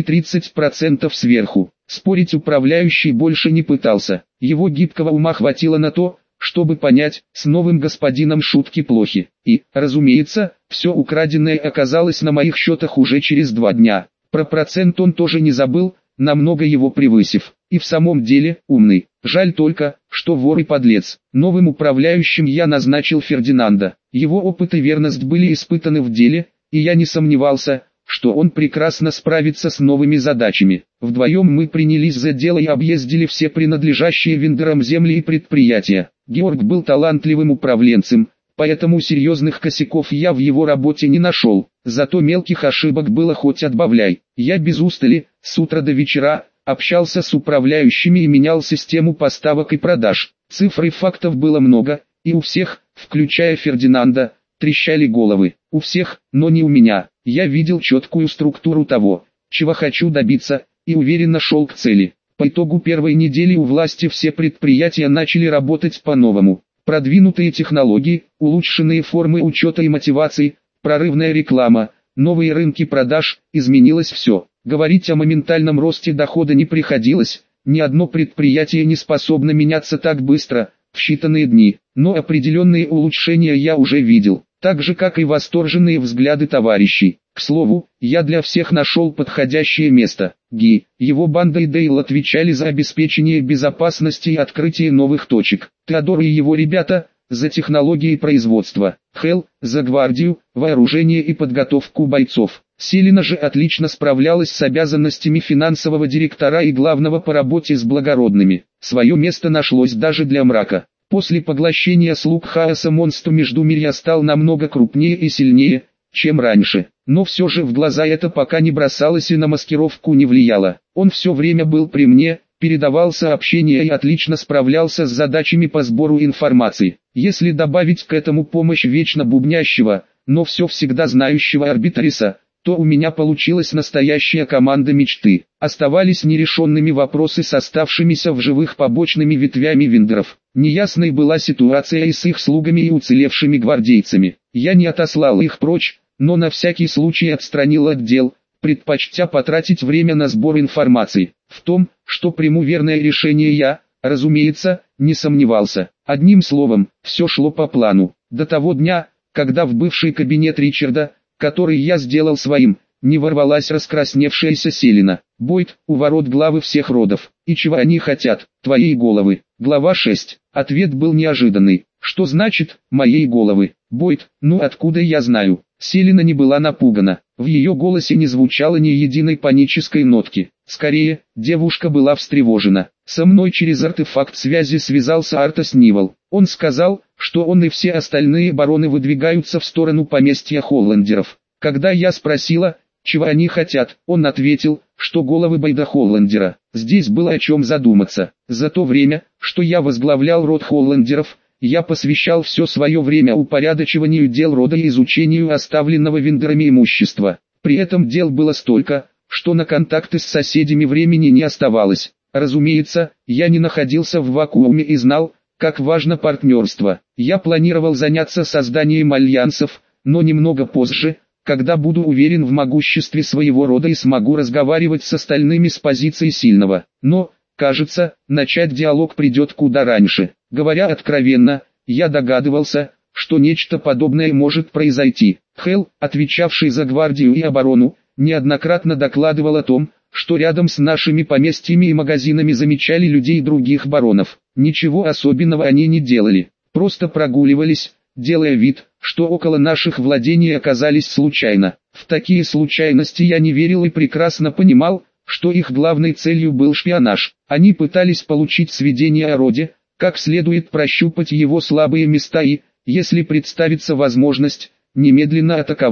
30% сверху. Спорить управляющий больше не пытался, его гибкого ума хватило на то, чтобы понять, с новым господином шутки плохи. И, разумеется, все украденное оказалось на моих счетах уже через 2 дня. Про процент он тоже не забыл, намного его превысив. И в самом деле, умный. Жаль только, что вор и подлец. Новым управляющим я назначил Фердинанда. Его опыт и верность были испытаны в деле, и я не сомневался, что он прекрасно справится с новыми задачами. Вдвоем мы принялись за дело и объездили все принадлежащие вендорам земли и предприятия. Георг был талантливым управленцем, поэтому серьезных косяков я в его работе не нашел. Зато мелких ошибок было хоть отбавляй. Я без устали, с утра до вечера, общался с управляющими и менял систему поставок и продаж. Цифр и фактов было много, и у всех, включая Фердинанда, трещали головы. У всех, но не у меня. Я видел четкую структуру того, чего хочу добиться, и уверенно шел к цели. По итогу первой недели у власти все предприятия начали работать по-новому. Продвинутые технологии, улучшенные формы учета и мотивации, прорывная реклама, новые рынки продаж, изменилось все. Говорить о моментальном росте дохода не приходилось, ни одно предприятие не способно меняться так быстро, в считанные дни. Но определенные улучшения я уже видел, так же как и восторженные взгляды товарищей. К слову, я для всех нашел подходящее место. Ги, его банда и Дейл отвечали за обеспечение безопасности и открытие новых точек. Теодор и его ребята – за технологии производства. Хелл – за гвардию, вооружение и подготовку бойцов. Селина же отлично справлялась с обязанностями финансового директора и главного по работе с благородными. Свое место нашлось даже для мрака. После поглощения слуг хаоса монстр Междумирья стал намного крупнее и сильнее, чем раньше. Но все же в глаза это пока не бросалось и на маскировку не влияло. Он все время был при мне, передавал сообщения и отлично справлялся с задачами по сбору информации. Если добавить к этому помощь вечно бубнящего, но все всегда знающего арбитриса, то у меня получилась настоящая команда мечты. Оставались нерешенными вопросы с оставшимися в живых побочными ветвями вендоров. Неясной была ситуация и с их слугами и уцелевшими гвардейцами. Я не отослал их прочь, но на всякий случай отстранил от дел, предпочтя потратить время на сбор информации. В том, что приму верное решение я, разумеется, не сомневался. Одним словом, все шло по плану. До того дня, когда в бывший кабинет Ричарда, который я сделал своим, не ворвалась раскрасневшаяся Селина. Бойд, у ворот главы всех родов. И чего они хотят? Твоей головы. Глава 6. Ответ был неожиданный. Что значит «моей головы»? Бойд, ну откуда я знаю? Селина не была напугана. В ее голосе не звучало ни единой панической нотки. Скорее, девушка была встревожена. Со мной через артефакт связи связался Артас Нивал. Он сказал, что он и все остальные бароны выдвигаются в сторону поместья Холландеров. Когда я спросила, чего они хотят, он ответил, что головы Бойда Холландера. Здесь было о чем задуматься. За то время, что я возглавлял род Холландеров, я посвящал все свое время упорядочиванию дел рода и изучению оставленного вендорами имущества. При этом дел было столько, что на контакты с соседями времени не оставалось. Разумеется, я не находился в вакууме и знал, как важно партнерство. Я планировал заняться созданием альянсов, но немного позже, когда буду уверен в могуществе своего рода и смогу разговаривать с остальными с позиции сильного. Но, кажется, начать диалог придет куда раньше. Говоря откровенно, я догадывался, что нечто подобное может произойти. Хелл, отвечавший за гвардию и оборону, неоднократно докладывал о том, что рядом с нашими поместьями и магазинами замечали людей других баронов. Ничего особенного они не делали, просто прогуливались, делая вид, что около наших владений оказались случайно. В такие случайности я не верил и прекрасно понимал, что их главной целью был шпионаж. Они пытались получить сведения о роде, как следует прощупать его слабые места и, если представится возможность, немедленно атаковать.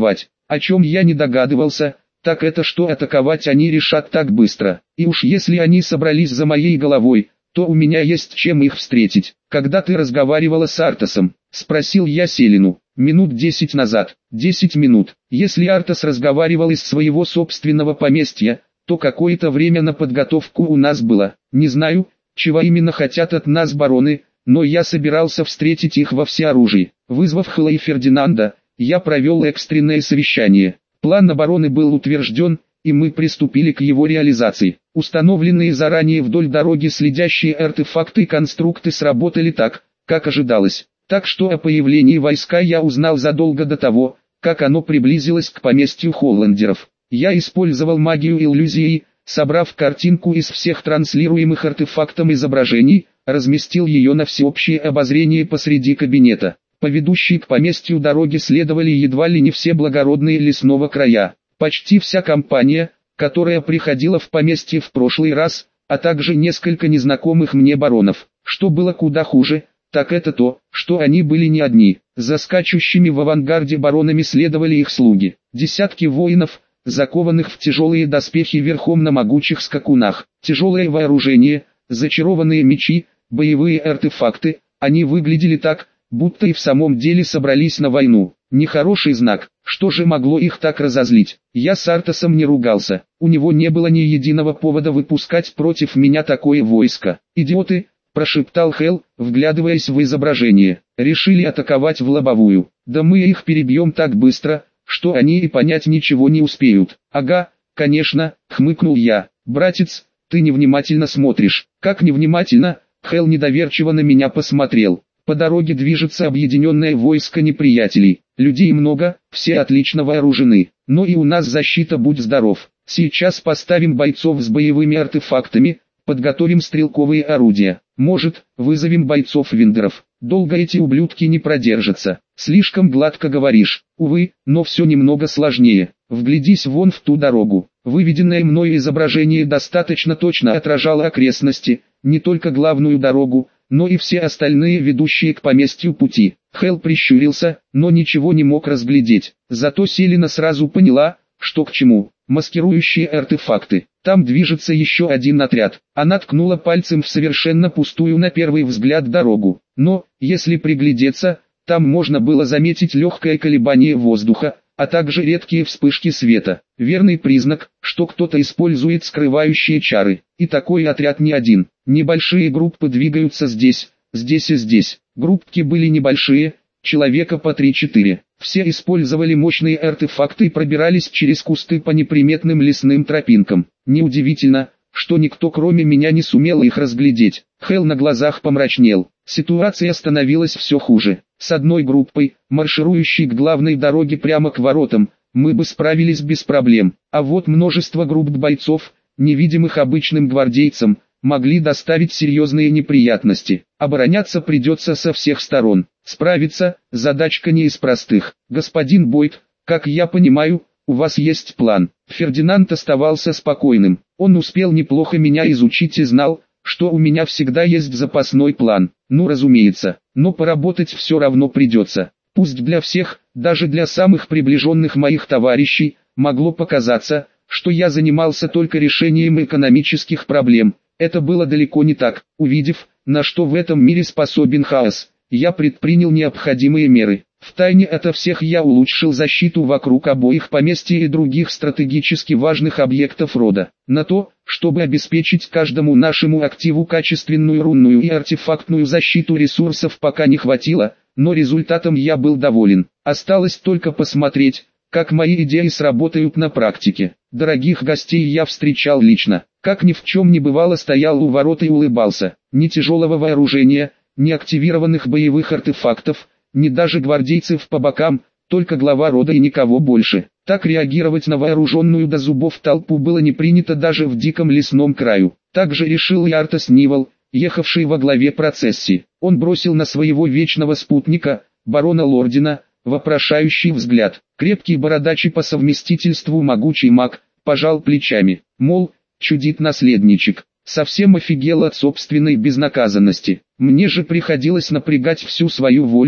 О чем я не догадывался, так это что атаковать они решат так быстро. И уж если они собрались за моей головой, то у меня есть чем их встретить. Когда ты разговаривала с Артасом, спросил я Селину. Минут 10 назад. 10 минут. Если Артас разговаривал из своего собственного поместья, то какое-то время на подготовку у нас было. Не знаю, чего именно хотят от нас бароны, но я собирался встретить их во всеоружии. Вызвав Хела и Фердинанда, я провел экстренное совещание. План обороны был утвержден, и мы приступили к его реализации. Установленные заранее вдоль дороги следящие артефакты и конструкты сработали так, как ожидалось. Так что о появлении войска я узнал задолго до того, как оно приблизилось к поместью Холландеров. Я использовал магию иллюзии, собрав картинку из всех транслируемых артефактом изображений, разместил ее на всеобщее обозрение посреди кабинета. По ведущей к поместью дороге следовали едва ли не все благородные лесного края. Почти вся компания, которая приходила в поместье в прошлый раз, а также несколько незнакомых мне баронов. Что было куда хуже, так это то, что они были не одни. За скачущими в авангарде баронами следовали их слуги. Десятки воинов, закованных в тяжелые доспехи верхом на могучих скакунах. Тяжелое вооружение, зачарованные мечи, боевые артефакты, они выглядели так, будто и в самом деле собрались на войну. Нехороший знак. Что же могло их так разозлить? Я с Артасом не ругался. У него не было ни единого повода выпускать против меня такое войско. «Идиоты!» – прошептал Хел, вглядываясь в изображение. «Решили атаковать в лобовую. Да мы их перебьем так быстро, что они и понять ничего не успеют». «Ага, конечно», – хмыкнул я. «Братец, ты невнимательно смотришь». «Как невнимательно?» – Хел недоверчиво на меня посмотрел. «По дороге движется объединенное войско неприятелей. Людей много, все отлично вооружены. Но и у нас защита, будь здоров. Сейчас поставим бойцов с боевыми артефактами, подготовим стрелковые орудия. Может, вызовем бойцов-виндеров. Долго эти ублюдки не продержатся. Слишком гладко говоришь. Увы, но все немного сложнее. Вглядись вон в ту дорогу. Выведенное мною изображение достаточно точно отражало окрестности, не только главную дорогу, но и все остальные ведущие к поместью пути. Хел прищурился, но ничего не мог разглядеть. Зато Селина сразу поняла, что к чему. Маскирующие артефакты. Там движется еще один отряд. Она ткнула пальцем в совершенно пустую на первый взгляд дорогу. Но, если приглядеться, там можно было заметить легкое колебание воздуха, а также редкие вспышки света. Верный признак, что кто-то использует скрывающие чары. И такой отряд не один. Небольшие группы двигаются здесь, здесь и здесь. Группки были небольшие, человека по 3-4. Все использовали мощные артефакты и пробирались через кусты по неприметным лесным тропинкам. Неудивительно, что никто кроме меня не сумел их разглядеть. Хел на глазах помрачнел. Ситуация становилась все хуже. С одной группой, марширующей к главной дороге прямо к воротам, мы бы справились без проблем. А вот множество групп бойцов, невидимых обычным гвардейцам, могли доставить серьезные неприятности. Обороняться придется со всех сторон. Справиться – задачка не из простых. Господин Бойд, как я понимаю, у вас есть план. Фердинанд оставался спокойным. Он успел неплохо меня изучить и знал, что у меня всегда есть запасной план. Ну разумеется, но поработать все равно придется. Пусть для всех, даже для самых приближенных моих товарищей, могло показаться, что я занимался только решением экономических проблем. Это было далеко не так. Увидев, на что в этом мире способен хаос, я предпринял необходимые меры. Втайне ото всех я улучшил защиту вокруг обоих поместья и других стратегически важных объектов рода. На то, чтобы обеспечить каждому нашему активу качественную рунную и артефактную защиту, ресурсов пока не хватило, но результатом я был доволен. Осталось только посмотреть, как мои идеи сработают на практике. Дорогих гостей я встречал лично. Как ни в чем не бывало, стоял у ворот и улыбался. Ни тяжелого вооружения, ни активированных боевых артефактов, ни даже гвардейцев по бокам, только глава рода и никого больше. Так реагировать на вооруженную до зубов толпу было не принято даже в диком лесном краю. Так же решил и Артас Нивол, ехавший во главе процессии. Он бросил на своего вечного спутника, барона Лордина, вопрошающий взгляд. Крепкий бородач и по совместительству могучий маг, пожал плечами, мол, чудит наследничек. Совсем офигел от собственной безнаказанности. Мне же приходилось напрягать всю свою волю,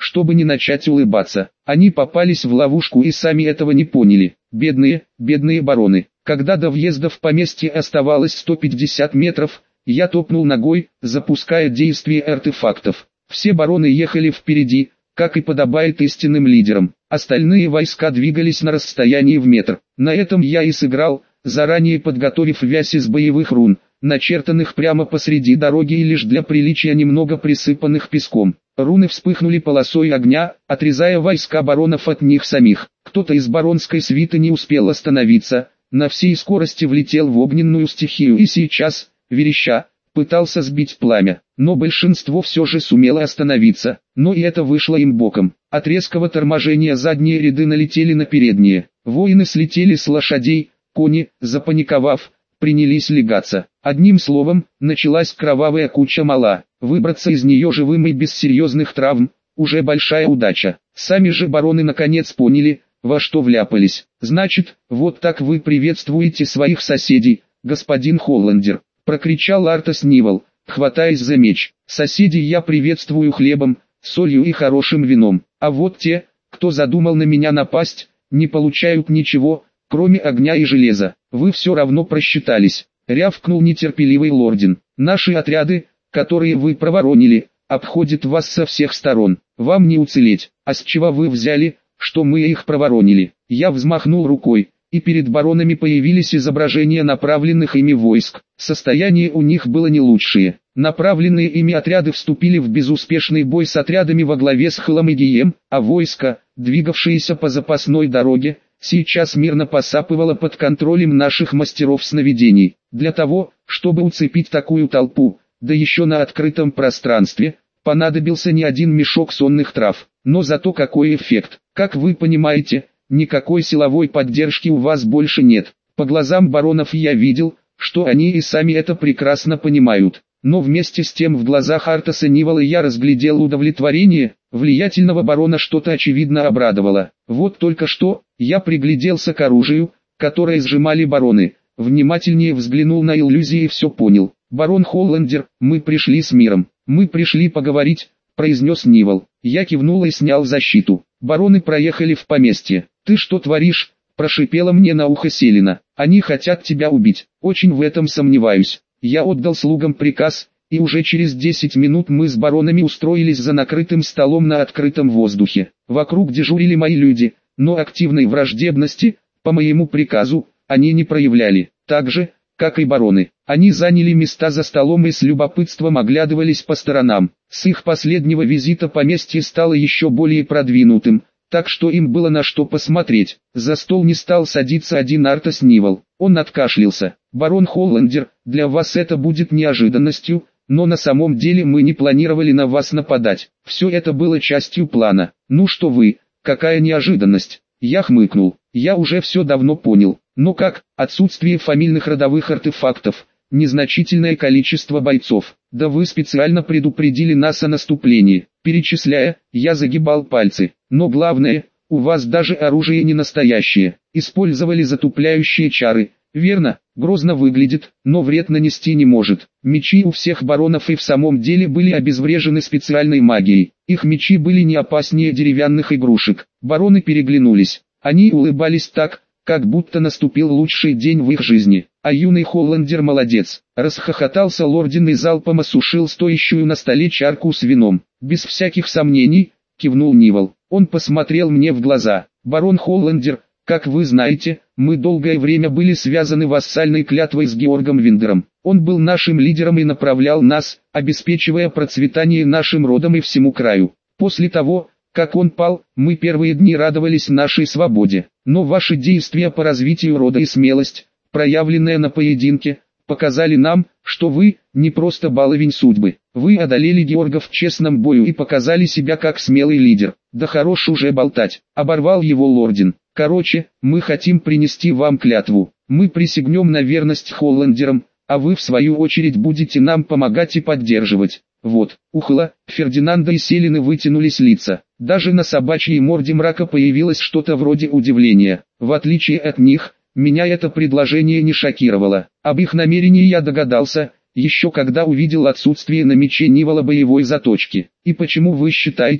чтобы не начать улыбаться. Они попались в ловушку и сами этого не поняли. Бедные бароны. Когда до въезда в поместье оставалось 150 метров, я топнул ногой, запуская действие артефактов. Все бароны ехали впереди, как и подобает истинным лидерам. Остальные войска двигались на расстоянии в метр. На этом я и сыграл, заранее подготовив вязь из боевых рун, начертанных прямо посреди дороги и лишь для приличия немного присыпанных песком. Руны вспыхнули полосой огня, отрезая войска баронов от них самих. Кто-то из баронской свиты не успел остановиться, на всей скорости влетел в огненную стихию и сейчас, вереща, пытался сбить пламя. Но большинство все же сумело остановиться, но и это вышло им боком. От резкого торможения задние ряды налетели на передние. Воины слетели с лошадей, кони, запаниковав, принялись лягаться. Одним словом, началась кровавая куча мала. Выбраться из нее живым и без серьезных травм – уже большая удача. Сами же бароны наконец поняли, во что вляпались. «Значит, вот так вы приветствуете своих соседей, господин Холландер», – прокричал Артас Нивол, хватаясь за меч. «Соседей я приветствую хлебом, солью и хорошим вином, а вот те, кто задумал на меня напасть, не получают ничего, кроме огня и железа. Вы все равно просчитались», — рявкнул нетерпеливый лордин. «Наши отряды, которые вы проворонили, обходят вас со всех сторон. Вам не уцелеть. А с чего вы взяли, что мы их проворонили?» Я взмахнул рукой, и перед баронами появились изображения направленных ими войск. Состояние у них было не лучшее. Направленные ими отряды вступили в безуспешный бой с отрядами во главе с Халамегием, а войско, двигавшееся по запасной дороге, сейчас мирно посапывало под контролем наших мастеров сновидений. Для того, чтобы уцепить такую толпу, да еще на открытом пространстве, понадобился не один мешок сонных трав. Но зато какой эффект. Как вы понимаете, никакой силовой поддержки у вас больше нет. По глазам баронов я видел, что они и сами это прекрасно понимают. Но вместе с тем в глазах Артаса Нивола я разглядел удовлетворение, влиятельного барона что-то очевидно обрадовало. Вот только что, я пригляделся к оружию, которое сжимали бароны, внимательнее взглянул на иллюзии и все понял. «Барон Холландер, мы пришли с миром, мы пришли поговорить», — произнес Нивол. Я кивнул и снял защиту. Бароны проехали в поместье. «Ты что творишь?» — прошипела мне на ухо Селина. «Они хотят тебя убить». «Очень в этом сомневаюсь». Я отдал слугам приказ, и уже через 10 минут мы с баронами устроились за накрытым столом на открытом воздухе. Вокруг дежурили мои люди, но активной враждебности, по моему приказу, они не проявляли. Так же, как и бароны, они заняли места за столом и с любопытством оглядывались по сторонам. С их последнего визита поместье стало еще более продвинутым, так что им было на что посмотреть. За стол не стал садиться один Артас Нивол. Он откашлялся. «Барон Холландер, для вас это будет неожиданностью, но на самом деле мы не планировали на вас нападать. Все это было частью плана». «Ну что вы, какая неожиданность?» Я хмыкнул. «Я уже все давно понял. Но как, отсутствие фамильных родовых артефактов, незначительное количество бойцов. Да вы специально предупредили нас о наступлении». Перечисляя, я загибал пальцы. «Но главное, у вас даже оружие не настоящее. Использовали затупляющие чары. Верно, грозно выглядит, но вред нанести не может. Мечи у всех баронов и в самом деле были обезврежены специальной магией. Их мечи были не опаснее деревянных игрушек». Бароны переглянулись. Они улыбались так, как будто наступил лучший день в их жизни. «А юный Холландер молодец», — расхохотался лордин и залпом осушил стоящую на столе чарку с вином. «Без всяких сомнений», — кивнул Нивол. Он посмотрел мне в глаза. «Барон Холландер, как вы знаете, мы долгое время были связаны вассальной клятвой с Георгом Виндером. Он был нашим лидером и направлял нас, обеспечивая процветание нашим родом и всему краю. После того, как он пал, мы первые дни радовались нашей свободе. Но ваши действия по развитию рода и смелость, проявленная на поединке, показали нам, что вы не просто баловень судьбы. Вы одолели Георга в честном бою и показали себя как смелый лидер». «Да хорош уже болтать», — оборвал его лордин. «Короче, мы хотим принести вам клятву. Мы присягнем на верность Холландерам, а вы в свою очередь будете нам помогать и поддерживать». Вот, ухла, Фердинанда и Селины вытянулись лица. Даже на собачьей морде мрака появилось что-то вроде удивления. В отличие от них, меня это предложение не шокировало. Об их намерении я догадался, еще когда увидел отсутствие на мече Нивола боевой заточки. «И почему вы считаете,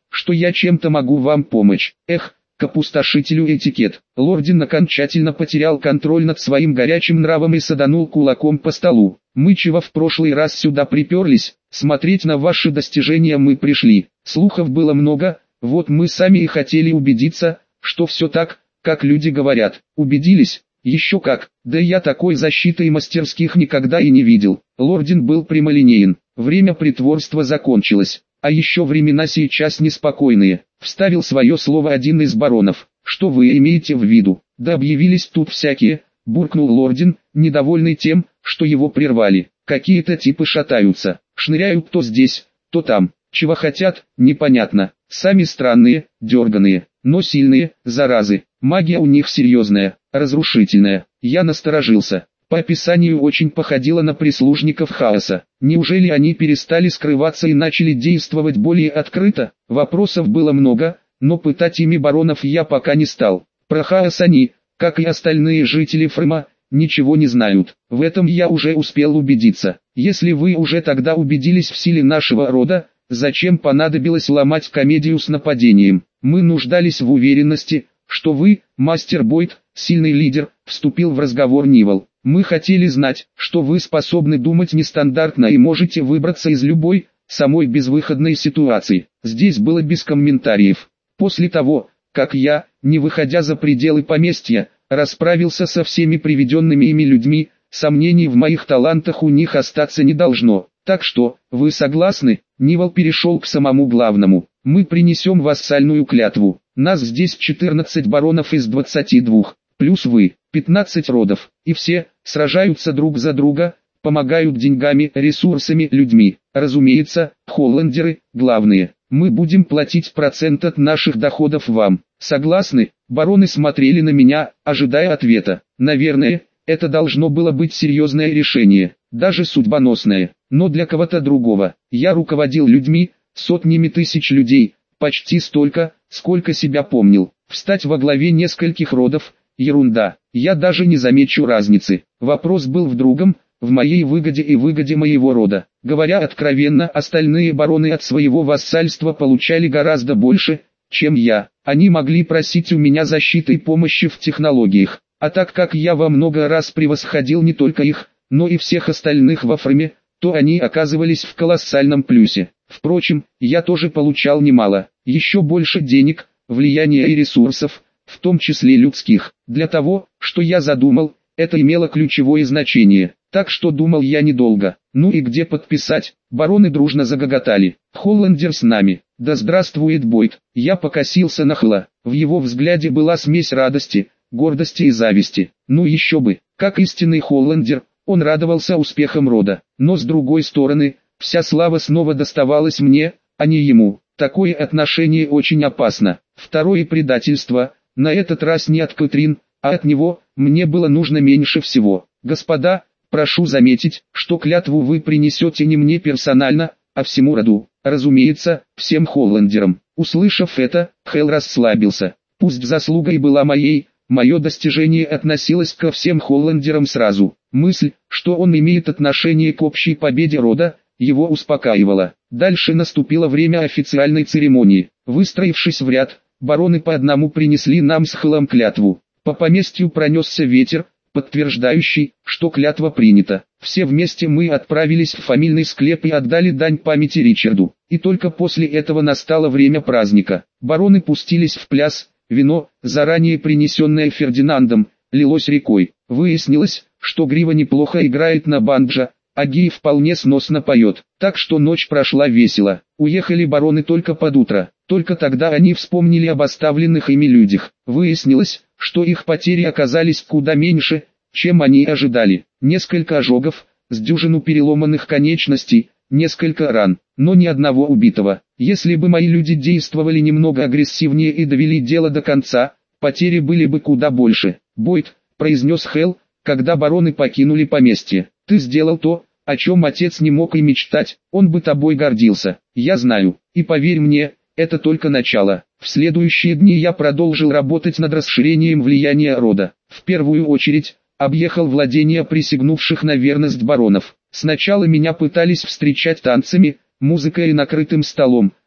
что я чем-то могу вам помочь. Эх, к опустошителю этикет. Лордин окончательно потерял контроль над своим горячим нравом и саданул кулаком по столу. Мы чего в прошлый раз сюда приперлись, смотреть на ваши достижения мы пришли. Слухов было много, вот мы сами и хотели убедиться, что все так, как люди говорят. Убедились? Еще как, да я такой защиты и мастерских никогда и не видел. Лордин был прямолинеен, время притворства закончилось. А еще времена сейчас неспокойные, вставил свое слово один из баронов. Что вы имеете в виду? Да объявились тут всякие, буркнул Лордин, недовольный тем, что его прервали. Какие-то типы шатаются, шныряют то здесь, то там. Чего хотят, непонятно. Сами странные, дерганые, но сильные, заразы. Магия у них серьезная, разрушительная. Я насторожился. По описанию очень походило на прислужников хаоса. Неужели они перестали скрываться и начали действовать более открыто? Вопросов было много, но пытать ими баронов я пока не стал. Про хаос они, как и остальные жители Фрма, ничего не знают. В этом я уже успел убедиться. Если вы уже тогда убедились в силе нашего рода, зачем понадобилось ломать комедию с нападением? Мы нуждались в уверенности, что вы, мастер Бойд, сильный лидер, вступил в разговор Нивал. Мы хотели знать, что вы способны думать нестандартно и можете выбраться из любой, самой безвыходной ситуации. Здесь было без комментариев. После того, как я, не выходя за пределы поместья, расправился со всеми приведенными ими людьми, сомнений в моих талантах у них остаться не должно. Так что, вы согласны? Нивал перешел к самому главному. Мы принесем вассальную клятву. Нас здесь 14 баронов из 22, плюс вы, 15 родов, и все сражаются друг за друга, помогают деньгами, ресурсами, людьми. Разумеется, холландеры, главные. Мы будем платить процент от наших доходов вам. Согласны? Бароны смотрели на меня, ожидая ответа. Наверное, это должно было быть серьезное решение, даже судьбоносное, но для кого-то другого. Я руководил людьми, сотнями тысяч людей, почти столько, сколько себя помнил. Встать во главе нескольких родов – ерунда. Я даже не замечу разницы. Вопрос был в другом, в моей выгоде и выгоде моего рода. Говоря откровенно, остальные бароны от своего вассальства получали гораздо больше, чем я. Они могли просить у меня защиты и помощи в технологиях. А так как я во много раз превосходил не только их, но и всех остальных во Фрме, то они оказывались в колоссальном плюсе. Впрочем, я тоже получал немало. Еще больше денег, влияния и ресурсов, в том числе людских. Для того, что я задумал, это имело ключевое значение. Так что думал я недолго. Ну и где подписать? Бароны дружно загоготали. Холландер с нами. Да здравствует Бойд. Я покосился на Хла. В его взгляде была смесь радости, гордости и зависти. Ну еще бы, как истинный холландер, он радовался успехам рода. Но с другой стороны, вся слава снова доставалась мне, а не ему. Такое отношение очень опасно. Второе предательство, на этот раз не от Кэтрин, а от него, мне было нужно меньше всего. Господа, прошу заметить, что клятву вы принесете не мне персонально, а всему роду. Разумеется, всем холландерам. Услышав это, Хэл расслабился. Пусть заслуга и была моей, мое достижение относилось ко всем холландерам сразу. Мысль, что он имеет отношение к общей победе рода, его успокаивала. Дальше наступило время официальной церемонии. Выстроившись в ряд, бароны по одному принесли нам с Хэлом клятву. По поместью пронесся ветер, подтверждающий, что клятва принята. Все вместе мы отправились в фамильный склеп и отдали дань памяти Ричарду. И только после этого настало время праздника. Бароны пустились в пляс, вино, заранее принесенное Фердинандом, лилось рекой. Выяснилось, что Грива неплохо играет на банджо, а Гий вполне сносно поет. Так что ночь прошла весело. Уехали бароны только под утро. Только тогда они вспомнили об оставленных ими людях. Выяснилось, что их потери оказались куда меньше, чем они ожидали. Несколько ожогов, с дюжину переломанных конечностей, несколько ран, но ни одного убитого. Если бы мои люди действовали немного агрессивнее и довели дело до конца, потери были бы куда больше. «Бойд», — произнес Хэл, когда бароны покинули поместье, — «ты сделал то, о чем отец не мог и мечтать, он бы тобой гордился. Я знаю, и поверь мне, это только начало. В следующие дни я продолжил работать над расширением влияния рода. В первую очередь, объехал владения присягнувших на верность баронов. Сначала меня пытались встречать танцами, музыкой и накрытым столом,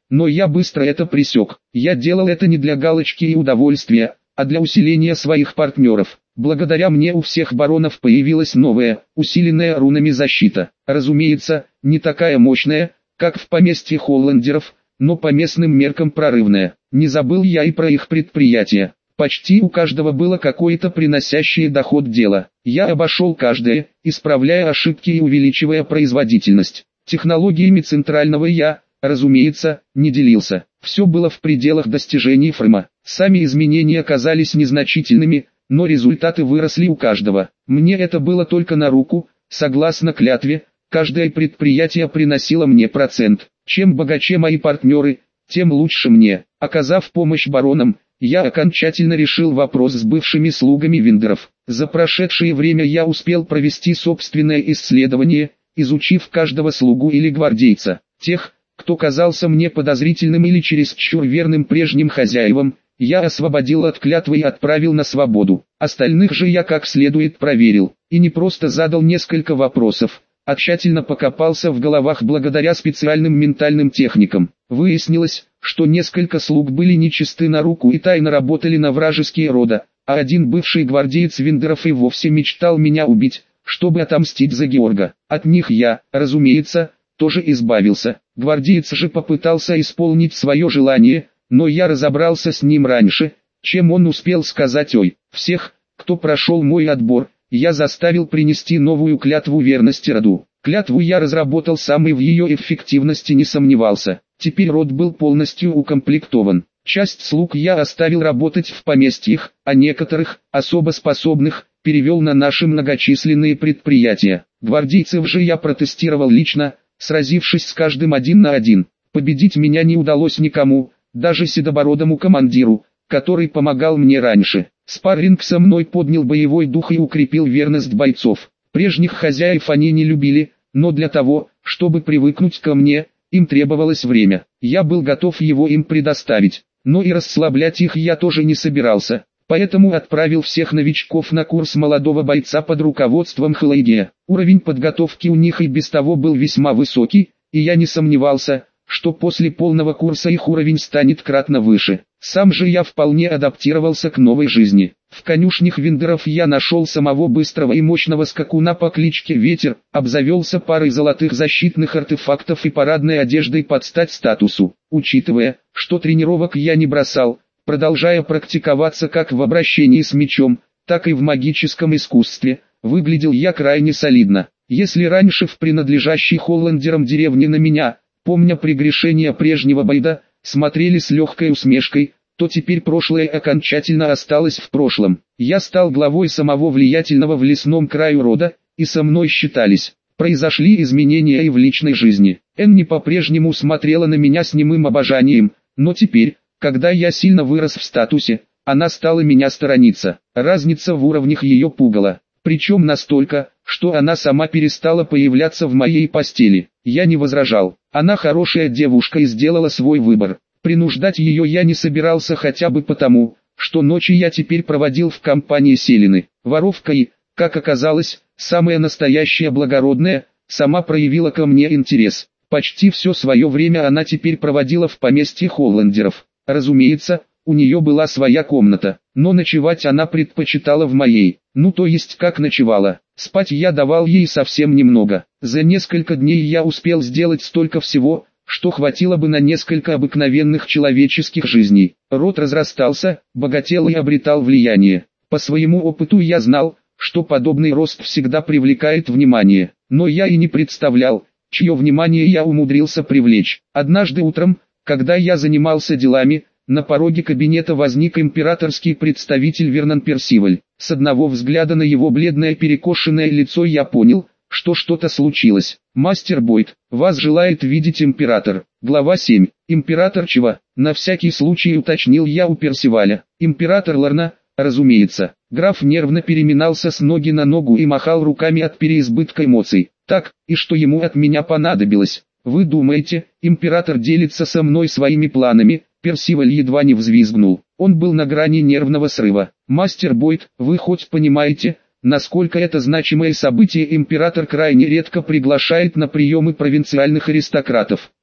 но я быстро это пресек. Я делал это не для галочки и удовольствия, а для усиления своих партнеров. Благодаря мне у всех баронов появилась новая, усиленная рунами защита. Разумеется, не такая мощная, как в поместье Холландеров, но по местным меркам прорывная. Не забыл я и про их предприятия. Почти у каждого было какое-то приносящее доход дело. Я обошел каждое, исправляя ошибки и увеличивая производительность. Технологиями центрального я, разумеется, не делился. Все было в пределах достижений Фрма. Сами изменения оказались незначительными, но результаты выросли у каждого. Мне это было только на руку, согласно клятве, каждое предприятие приносило мне процент. Чем богаче мои партнеры, тем лучше мне. Оказав помощь баронам, я окончательно решил вопрос с бывшими слугами вендоров. За прошедшее время я успел провести собственное исследование, изучив каждого слугу или гвардейца. Тех, кто казался мне подозрительным или чересчур верным прежним хозяевам, я освободил от клятвы и отправил на свободу. Остальных же я как следует проверил, и не просто задал несколько вопросов, а тщательно покопался в головах благодаря специальным ментальным техникам. Выяснилось, что несколько слуг были нечисты на руку и тайно работали на вражеские рода, а один бывший гвардеец вендоров и вовсе мечтал меня убить, чтобы отомстить за Георга. От них я, разумеется, тоже избавился. Гвардеец же попытался исполнить свое желание, но я разобрался с ним раньше, чем он успел сказать «ой». Всех, кто прошел мой отбор, я заставил принести новую клятву верности роду. Клятву я разработал сам и в ее эффективности не сомневался. Теперь род был полностью укомплектован. Часть слуг я оставил работать в поместьях, а некоторых, особо способных, перевел на наши многочисленные предприятия. Гвардейцев же я протестировал лично, сразившись с каждым 1 на 1. Победить меня не удалось никому, даже седобородому командиру, который помогал мне раньше. Спарринг со мной поднял боевой дух и укрепил верность бойцов. Прежних хозяев они не любили, но для того, чтобы привыкнуть ко мне, им требовалось время. Я был готов его им предоставить, но и расслаблять их я тоже не собирался. Поэтому отправил всех новичков на курс молодого бойца под руководством Хлэйгея. Уровень подготовки у них и без того был весьма высокий, и я не сомневался, что после полного курса их уровень станет кратно выше. Сам же я вполне адаптировался к новой жизни. В конюшнях вендоров я нашел самого быстрого и мощного скакуна по кличке Ветер, обзавелся парой золотых защитных артефактов и парадной одеждой под стать статусу. Учитывая, что тренировок я не бросал, продолжая практиковаться как в обращении с мечом, так и в магическом искусстве, выглядел я крайне солидно. Если раньше в принадлежащей Холландерам деревне на меня, помня прегрешения прежнего Байда, смотрели с легкой усмешкой, то теперь прошлое окончательно осталось в прошлом. Я стал главой самого влиятельного в лесном краю рода, и со мной считались. Произошли изменения и в личной жизни. Энни по-прежнему смотрела на меня с немым обожанием, но теперь, когда я сильно вырос в статусе, она стала меня сторониться. Разница в уровнях ее пугала. Причем настолько, что она сама перестала появляться в моей постели. Я не возражал. Она хорошая девушка и сделала свой выбор. Принуждать ее я не собирался хотя бы потому, что ночи я теперь проводил в компании Селины. Воровка и, как оказалось, самая настоящая благородная, сама проявила ко мне интерес. Почти все свое время она теперь проводила в поместье Холландеров. Разумеется, у нее была своя комната, но ночевать она предпочитала в моей. Ну то есть как ночевала. Спать я давал ей совсем немного. За несколько дней я успел сделать столько всего, что хватило бы на несколько обыкновенных человеческих жизней. Род разрастался, богател и обретал влияние. По своему опыту я знал, что подобный рост всегда привлекает внимание. Но я и не представлял, чье внимание я умудрился привлечь. Однажды утром, когда я занимался делами, на пороге кабинета возник императорский представитель Вернон Персиваль. С одного взгляда на его бледное перекошенное лицо я понял, что что-то случилось. «Мастер Бойд, вас желает видеть император». Глава 7. «Император чего?» На всякий случай уточнил я у Персиваля. «Император Ларна, разумеется». Граф нервно переминался с ноги на ногу и махал руками от переизбытка эмоций. «Так, и что ему от меня понадобилось? Вы думаете, император делится со мной своими планами?» Персиваль едва не взвизгнул. Он был на грани нервного срыва. «Мастер Бойд, вы хоть понимаете, насколько это значимое событие император крайне редко приглашает на приемы провинциальных аристократов?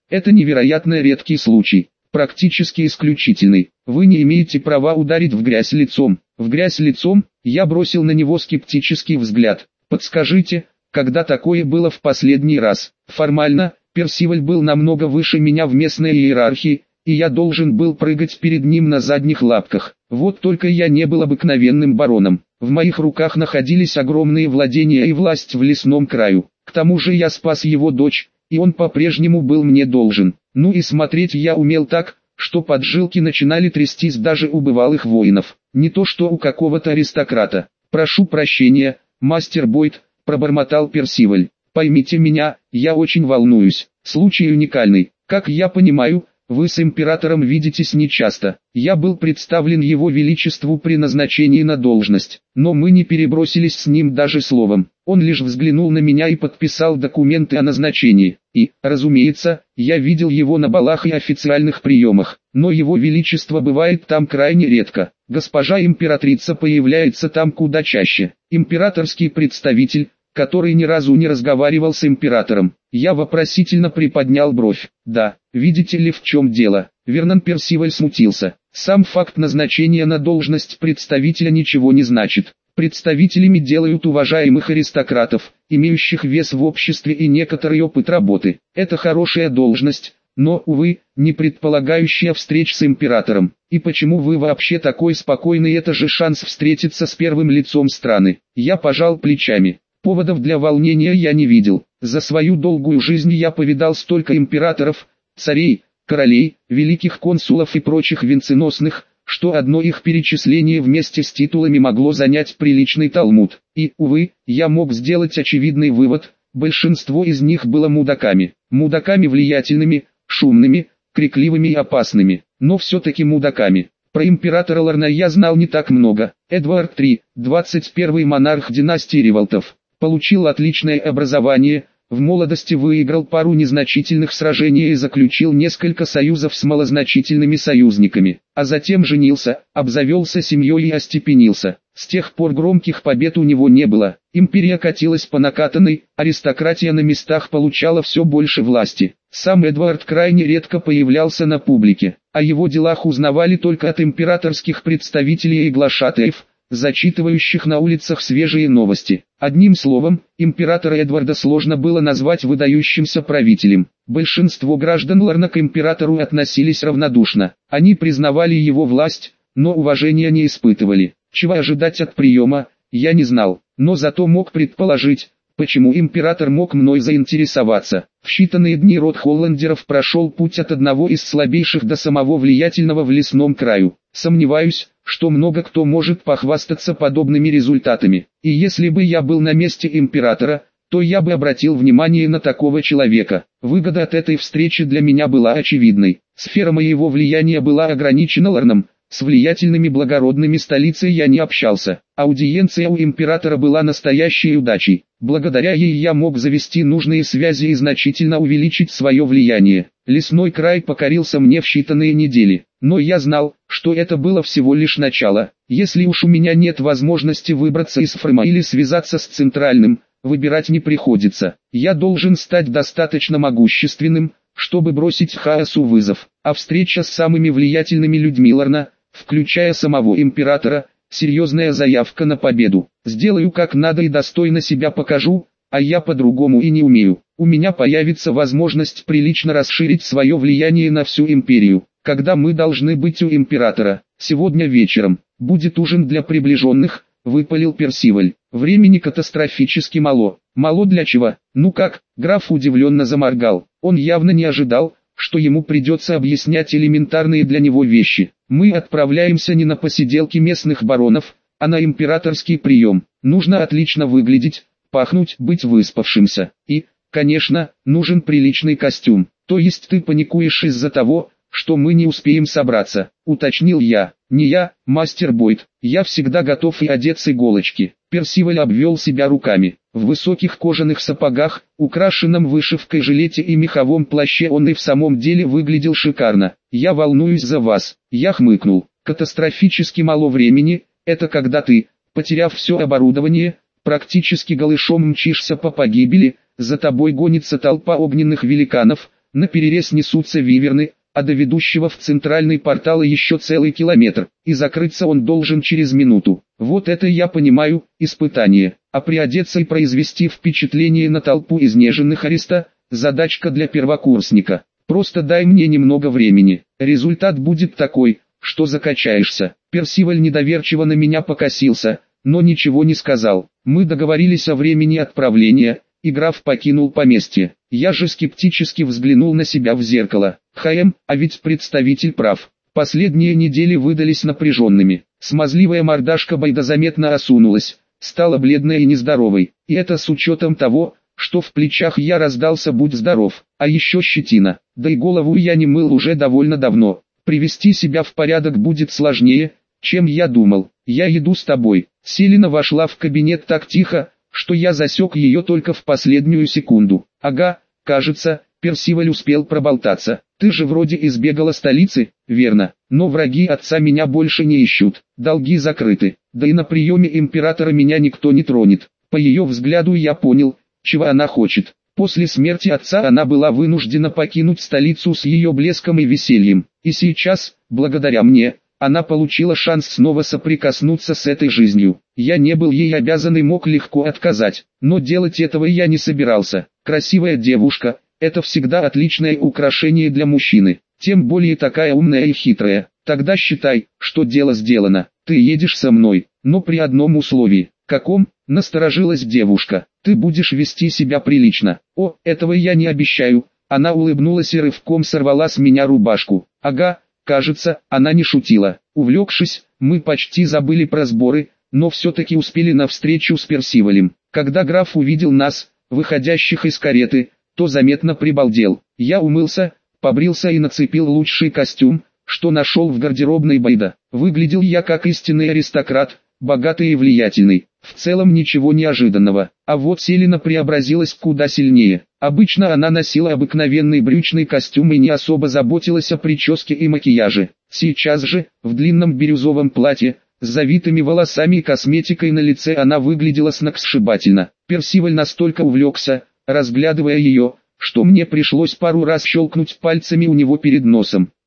Это невероятно редкий случай, практически исключительный. Вы не имеете права ударить в грязь лицом. В грязь лицом? Я бросил на него скептический взгляд. Подскажите, когда такое было в последний раз? Формально, Персиваль был намного выше меня в местной иерархии, и я должен был прыгать перед ним на задних лапках. Вот только я не был обыкновенным бароном. В моих руках находились огромные владения и власть в лесном краю. К тому же я спас его дочь, и он по-прежнему был мне должен. Ну и смотреть я умел так, что поджилки начинали трястись даже у бывалых воинов. Не то что у какого-то аристократа. «Прошу прощения, мастер Бойд», — пробормотал Персиваль. «Поймите меня, я очень волнуюсь. Случай уникальный. Как я понимаю, вы с императором видитесь нечасто. Я был представлен его величеству при назначении на должность, но мы не перебросились с ним даже словом. Он лишь взглянул на меня и подписал документы о назначении. И, разумеется, я видел его на балах и официальных приемах, но его величество бывает там крайне редко. Госпожа императрица появляется там куда чаще. Императорский представитель, который ни разу не разговаривал с императором». Я вопросительно приподнял бровь. «Да, видите ли, в чем дело?» Вернон Персиваль смутился. «Сам факт назначения на должность представителя ничего не значит. Представителями делают уважаемых аристократов, имеющих вес в обществе и некоторый опыт работы. Это хорошая должность, но, увы, не предполагающая встреч с императором. И почему вы вообще такой спокойный? Это же шанс встретиться с первым лицом страны». Я пожал плечами. Поводов для волнения я не видел. За свою долгую жизнь я повидал столько императоров, царей, королей, великих консулов и прочих венценосных, что одно их перечисление вместе с титулами могло занять приличный талмуд. И, увы, я мог сделать очевидный вывод: большинство из них было мудаками. Мудаками влиятельными, шумными, крикливыми и опасными, но все-таки мудаками. Про императора Ларна я знал не так много. Эдвард III, 21-й монарх династии Револтов, получил отличное образование, в молодости выиграл пару незначительных сражений и заключил несколько союзов с малозначительными союзниками, а затем женился, обзавелся семьей и остепенился. С тех пор громких побед у него не было, империя катилась по накатанной, аристократия на местах получала все больше власти. Сам Эдвард крайне редко появлялся на публике, о его делах узнавали только от императорских представителей и глашатаев, зачитывающих на улицах свежие новости. Одним словом, императора Эдварда сложно было назвать выдающимся правителем. Большинство граждан Ларна к императору относились равнодушно. Они признавали его власть, но уважения не испытывали. Чего ожидать от приема, я не знал, но зато мог предположить, почему император мог мной заинтересоваться. В считанные дни род Холландеров прошел путь от одного из слабейших до самого влиятельного в лесном краю. Сомневаюсь, что много кто может похвастаться подобными результатами. И если бы я был на месте императора, то я бы обратил внимание на такого человека. Выгода от этой встречи для меня была очевидной. Сфера моего влияния была ограничена Ларном. С влиятельными благородными столицей я не общался. Аудиенция у императора была настоящей удачей. Благодаря ей я мог завести нужные связи и значительно увеличить свое влияние. Лесной край покорился мне в считанные недели. Но я знал, что это было всего лишь начало. Если уж у меня нет возможности выбраться из Фрема или связаться с Центральным, выбирать не приходится. Я должен стать достаточно могущественным, чтобы бросить хаосу вызов. А встреча с самыми влиятельными людьми Ларна, включая самого императора, серьезная заявка на победу. Сделаю как надо и достойно себя покажу, а я по-другому и не умею. У меня появится возможность прилично расширить свое влияние на всю империю. Когда мы должны быть у императора? Сегодня вечером. Будет ужин для приближенных, выпалил Персиваль. Времени катастрофически мало. Мало для чего? Ну как? Граф удивленно заморгал. Он явно не ожидал, что ему придется объяснять элементарные для него вещи. Мы отправляемся не на посиделки местных баронов, а на императорский прием. Нужно отлично выглядеть, пахнуть, быть выспавшимся. И, конечно, нужен приличный костюм. То есть ты паникуешь из-за того, что мы не успеем собраться, уточнил я. Не я, мастер Бойд, я всегда готов и одет с иголочки. Персиваль обвел себя руками. В высоких кожаных сапогах, украшенном вышивкой жилете и меховом плаще он и в самом деле выглядел шикарно. Я волнуюсь за вас. Я хмыкнул. Катастрофически мало времени, это когда ты, потеряв все оборудование, практически голышом мчишься по погибели, за тобой гонится толпа огненных великанов, наперерез несутся виверны, а до ведущего в центральный портал еще целый километр, и закрыться он должен через минуту. Вот это я понимаю, испытание. А приодеться и произвести впечатление на толпу изнеженных ареста – задачка для первокурсника. Просто дай мне немного времени. Результат будет такой, что закачаешься. Персиваль недоверчиво на меня покосился, но ничего не сказал. Мы договорились о времени отправления, и граф покинул поместье. Я же скептически взглянул на себя в зеркало. А ведь представитель прав. Последние недели выдались напряженными. Смазливая мордашка Байда заметно осунулась, стала бледной и нездоровой. И это с учетом того, что в плечах я раздался «будь здоров», а еще щетина. Да и голову я не мыл уже довольно давно. Привести себя в порядок будет сложнее, чем я думал. Я иду с тобой. Селина вошла в кабинет так тихо, что я засек ее только в последнюю секунду. Ага, кажется, Персиваль успел проболтаться. Ты же вроде избегала столицы, верно? Но враги отца меня больше не ищут. Долги закрыты. Да и на приеме императора меня никто не тронет. По ее взгляду я понял, чего она хочет. После смерти отца она была вынуждена покинуть столицу с ее блеском и весельем. И сейчас, благодаря мне, она получила шанс снова соприкоснуться с этой жизнью. Я не был ей обязан и мог легко отказать, но делать этого я не собирался. Красивая девушка – это всегда отличное украшение для мужчины, тем более такая умная и хитрая. Тогда считай, что дело сделано. Ты едешь со мной, но при одном условии. Каком? Насторожилась девушка. Ты будешь вести себя прилично. О, этого я не обещаю. Она улыбнулась и рывком сорвала с меня рубашку. Ага. Кажется, она не шутила. Увлекшись, мы почти забыли про сборы, но все-таки успели на встречу с Персивалем. Когда граф увидел нас, выходящих из кареты, то заметно прибалдел. Я умылся, побрился и нацепил лучший костюм, что нашел в гардеробной Байда. Выглядел я как истинный аристократ, богатый и влиятельный. В целом ничего неожиданного. А вот Селина преобразилась куда сильнее. Обычно она носила обыкновенный брючный костюм и не особо заботилась о прическе и макияже. Сейчас же, в длинном бирюзовом платье, с завитыми волосами и косметикой на лице она выглядела сногсшибательно. Персиваль настолько увлекся, разглядывая ее, что мне пришлось пару раз щелкнуть пальцами у него перед носом.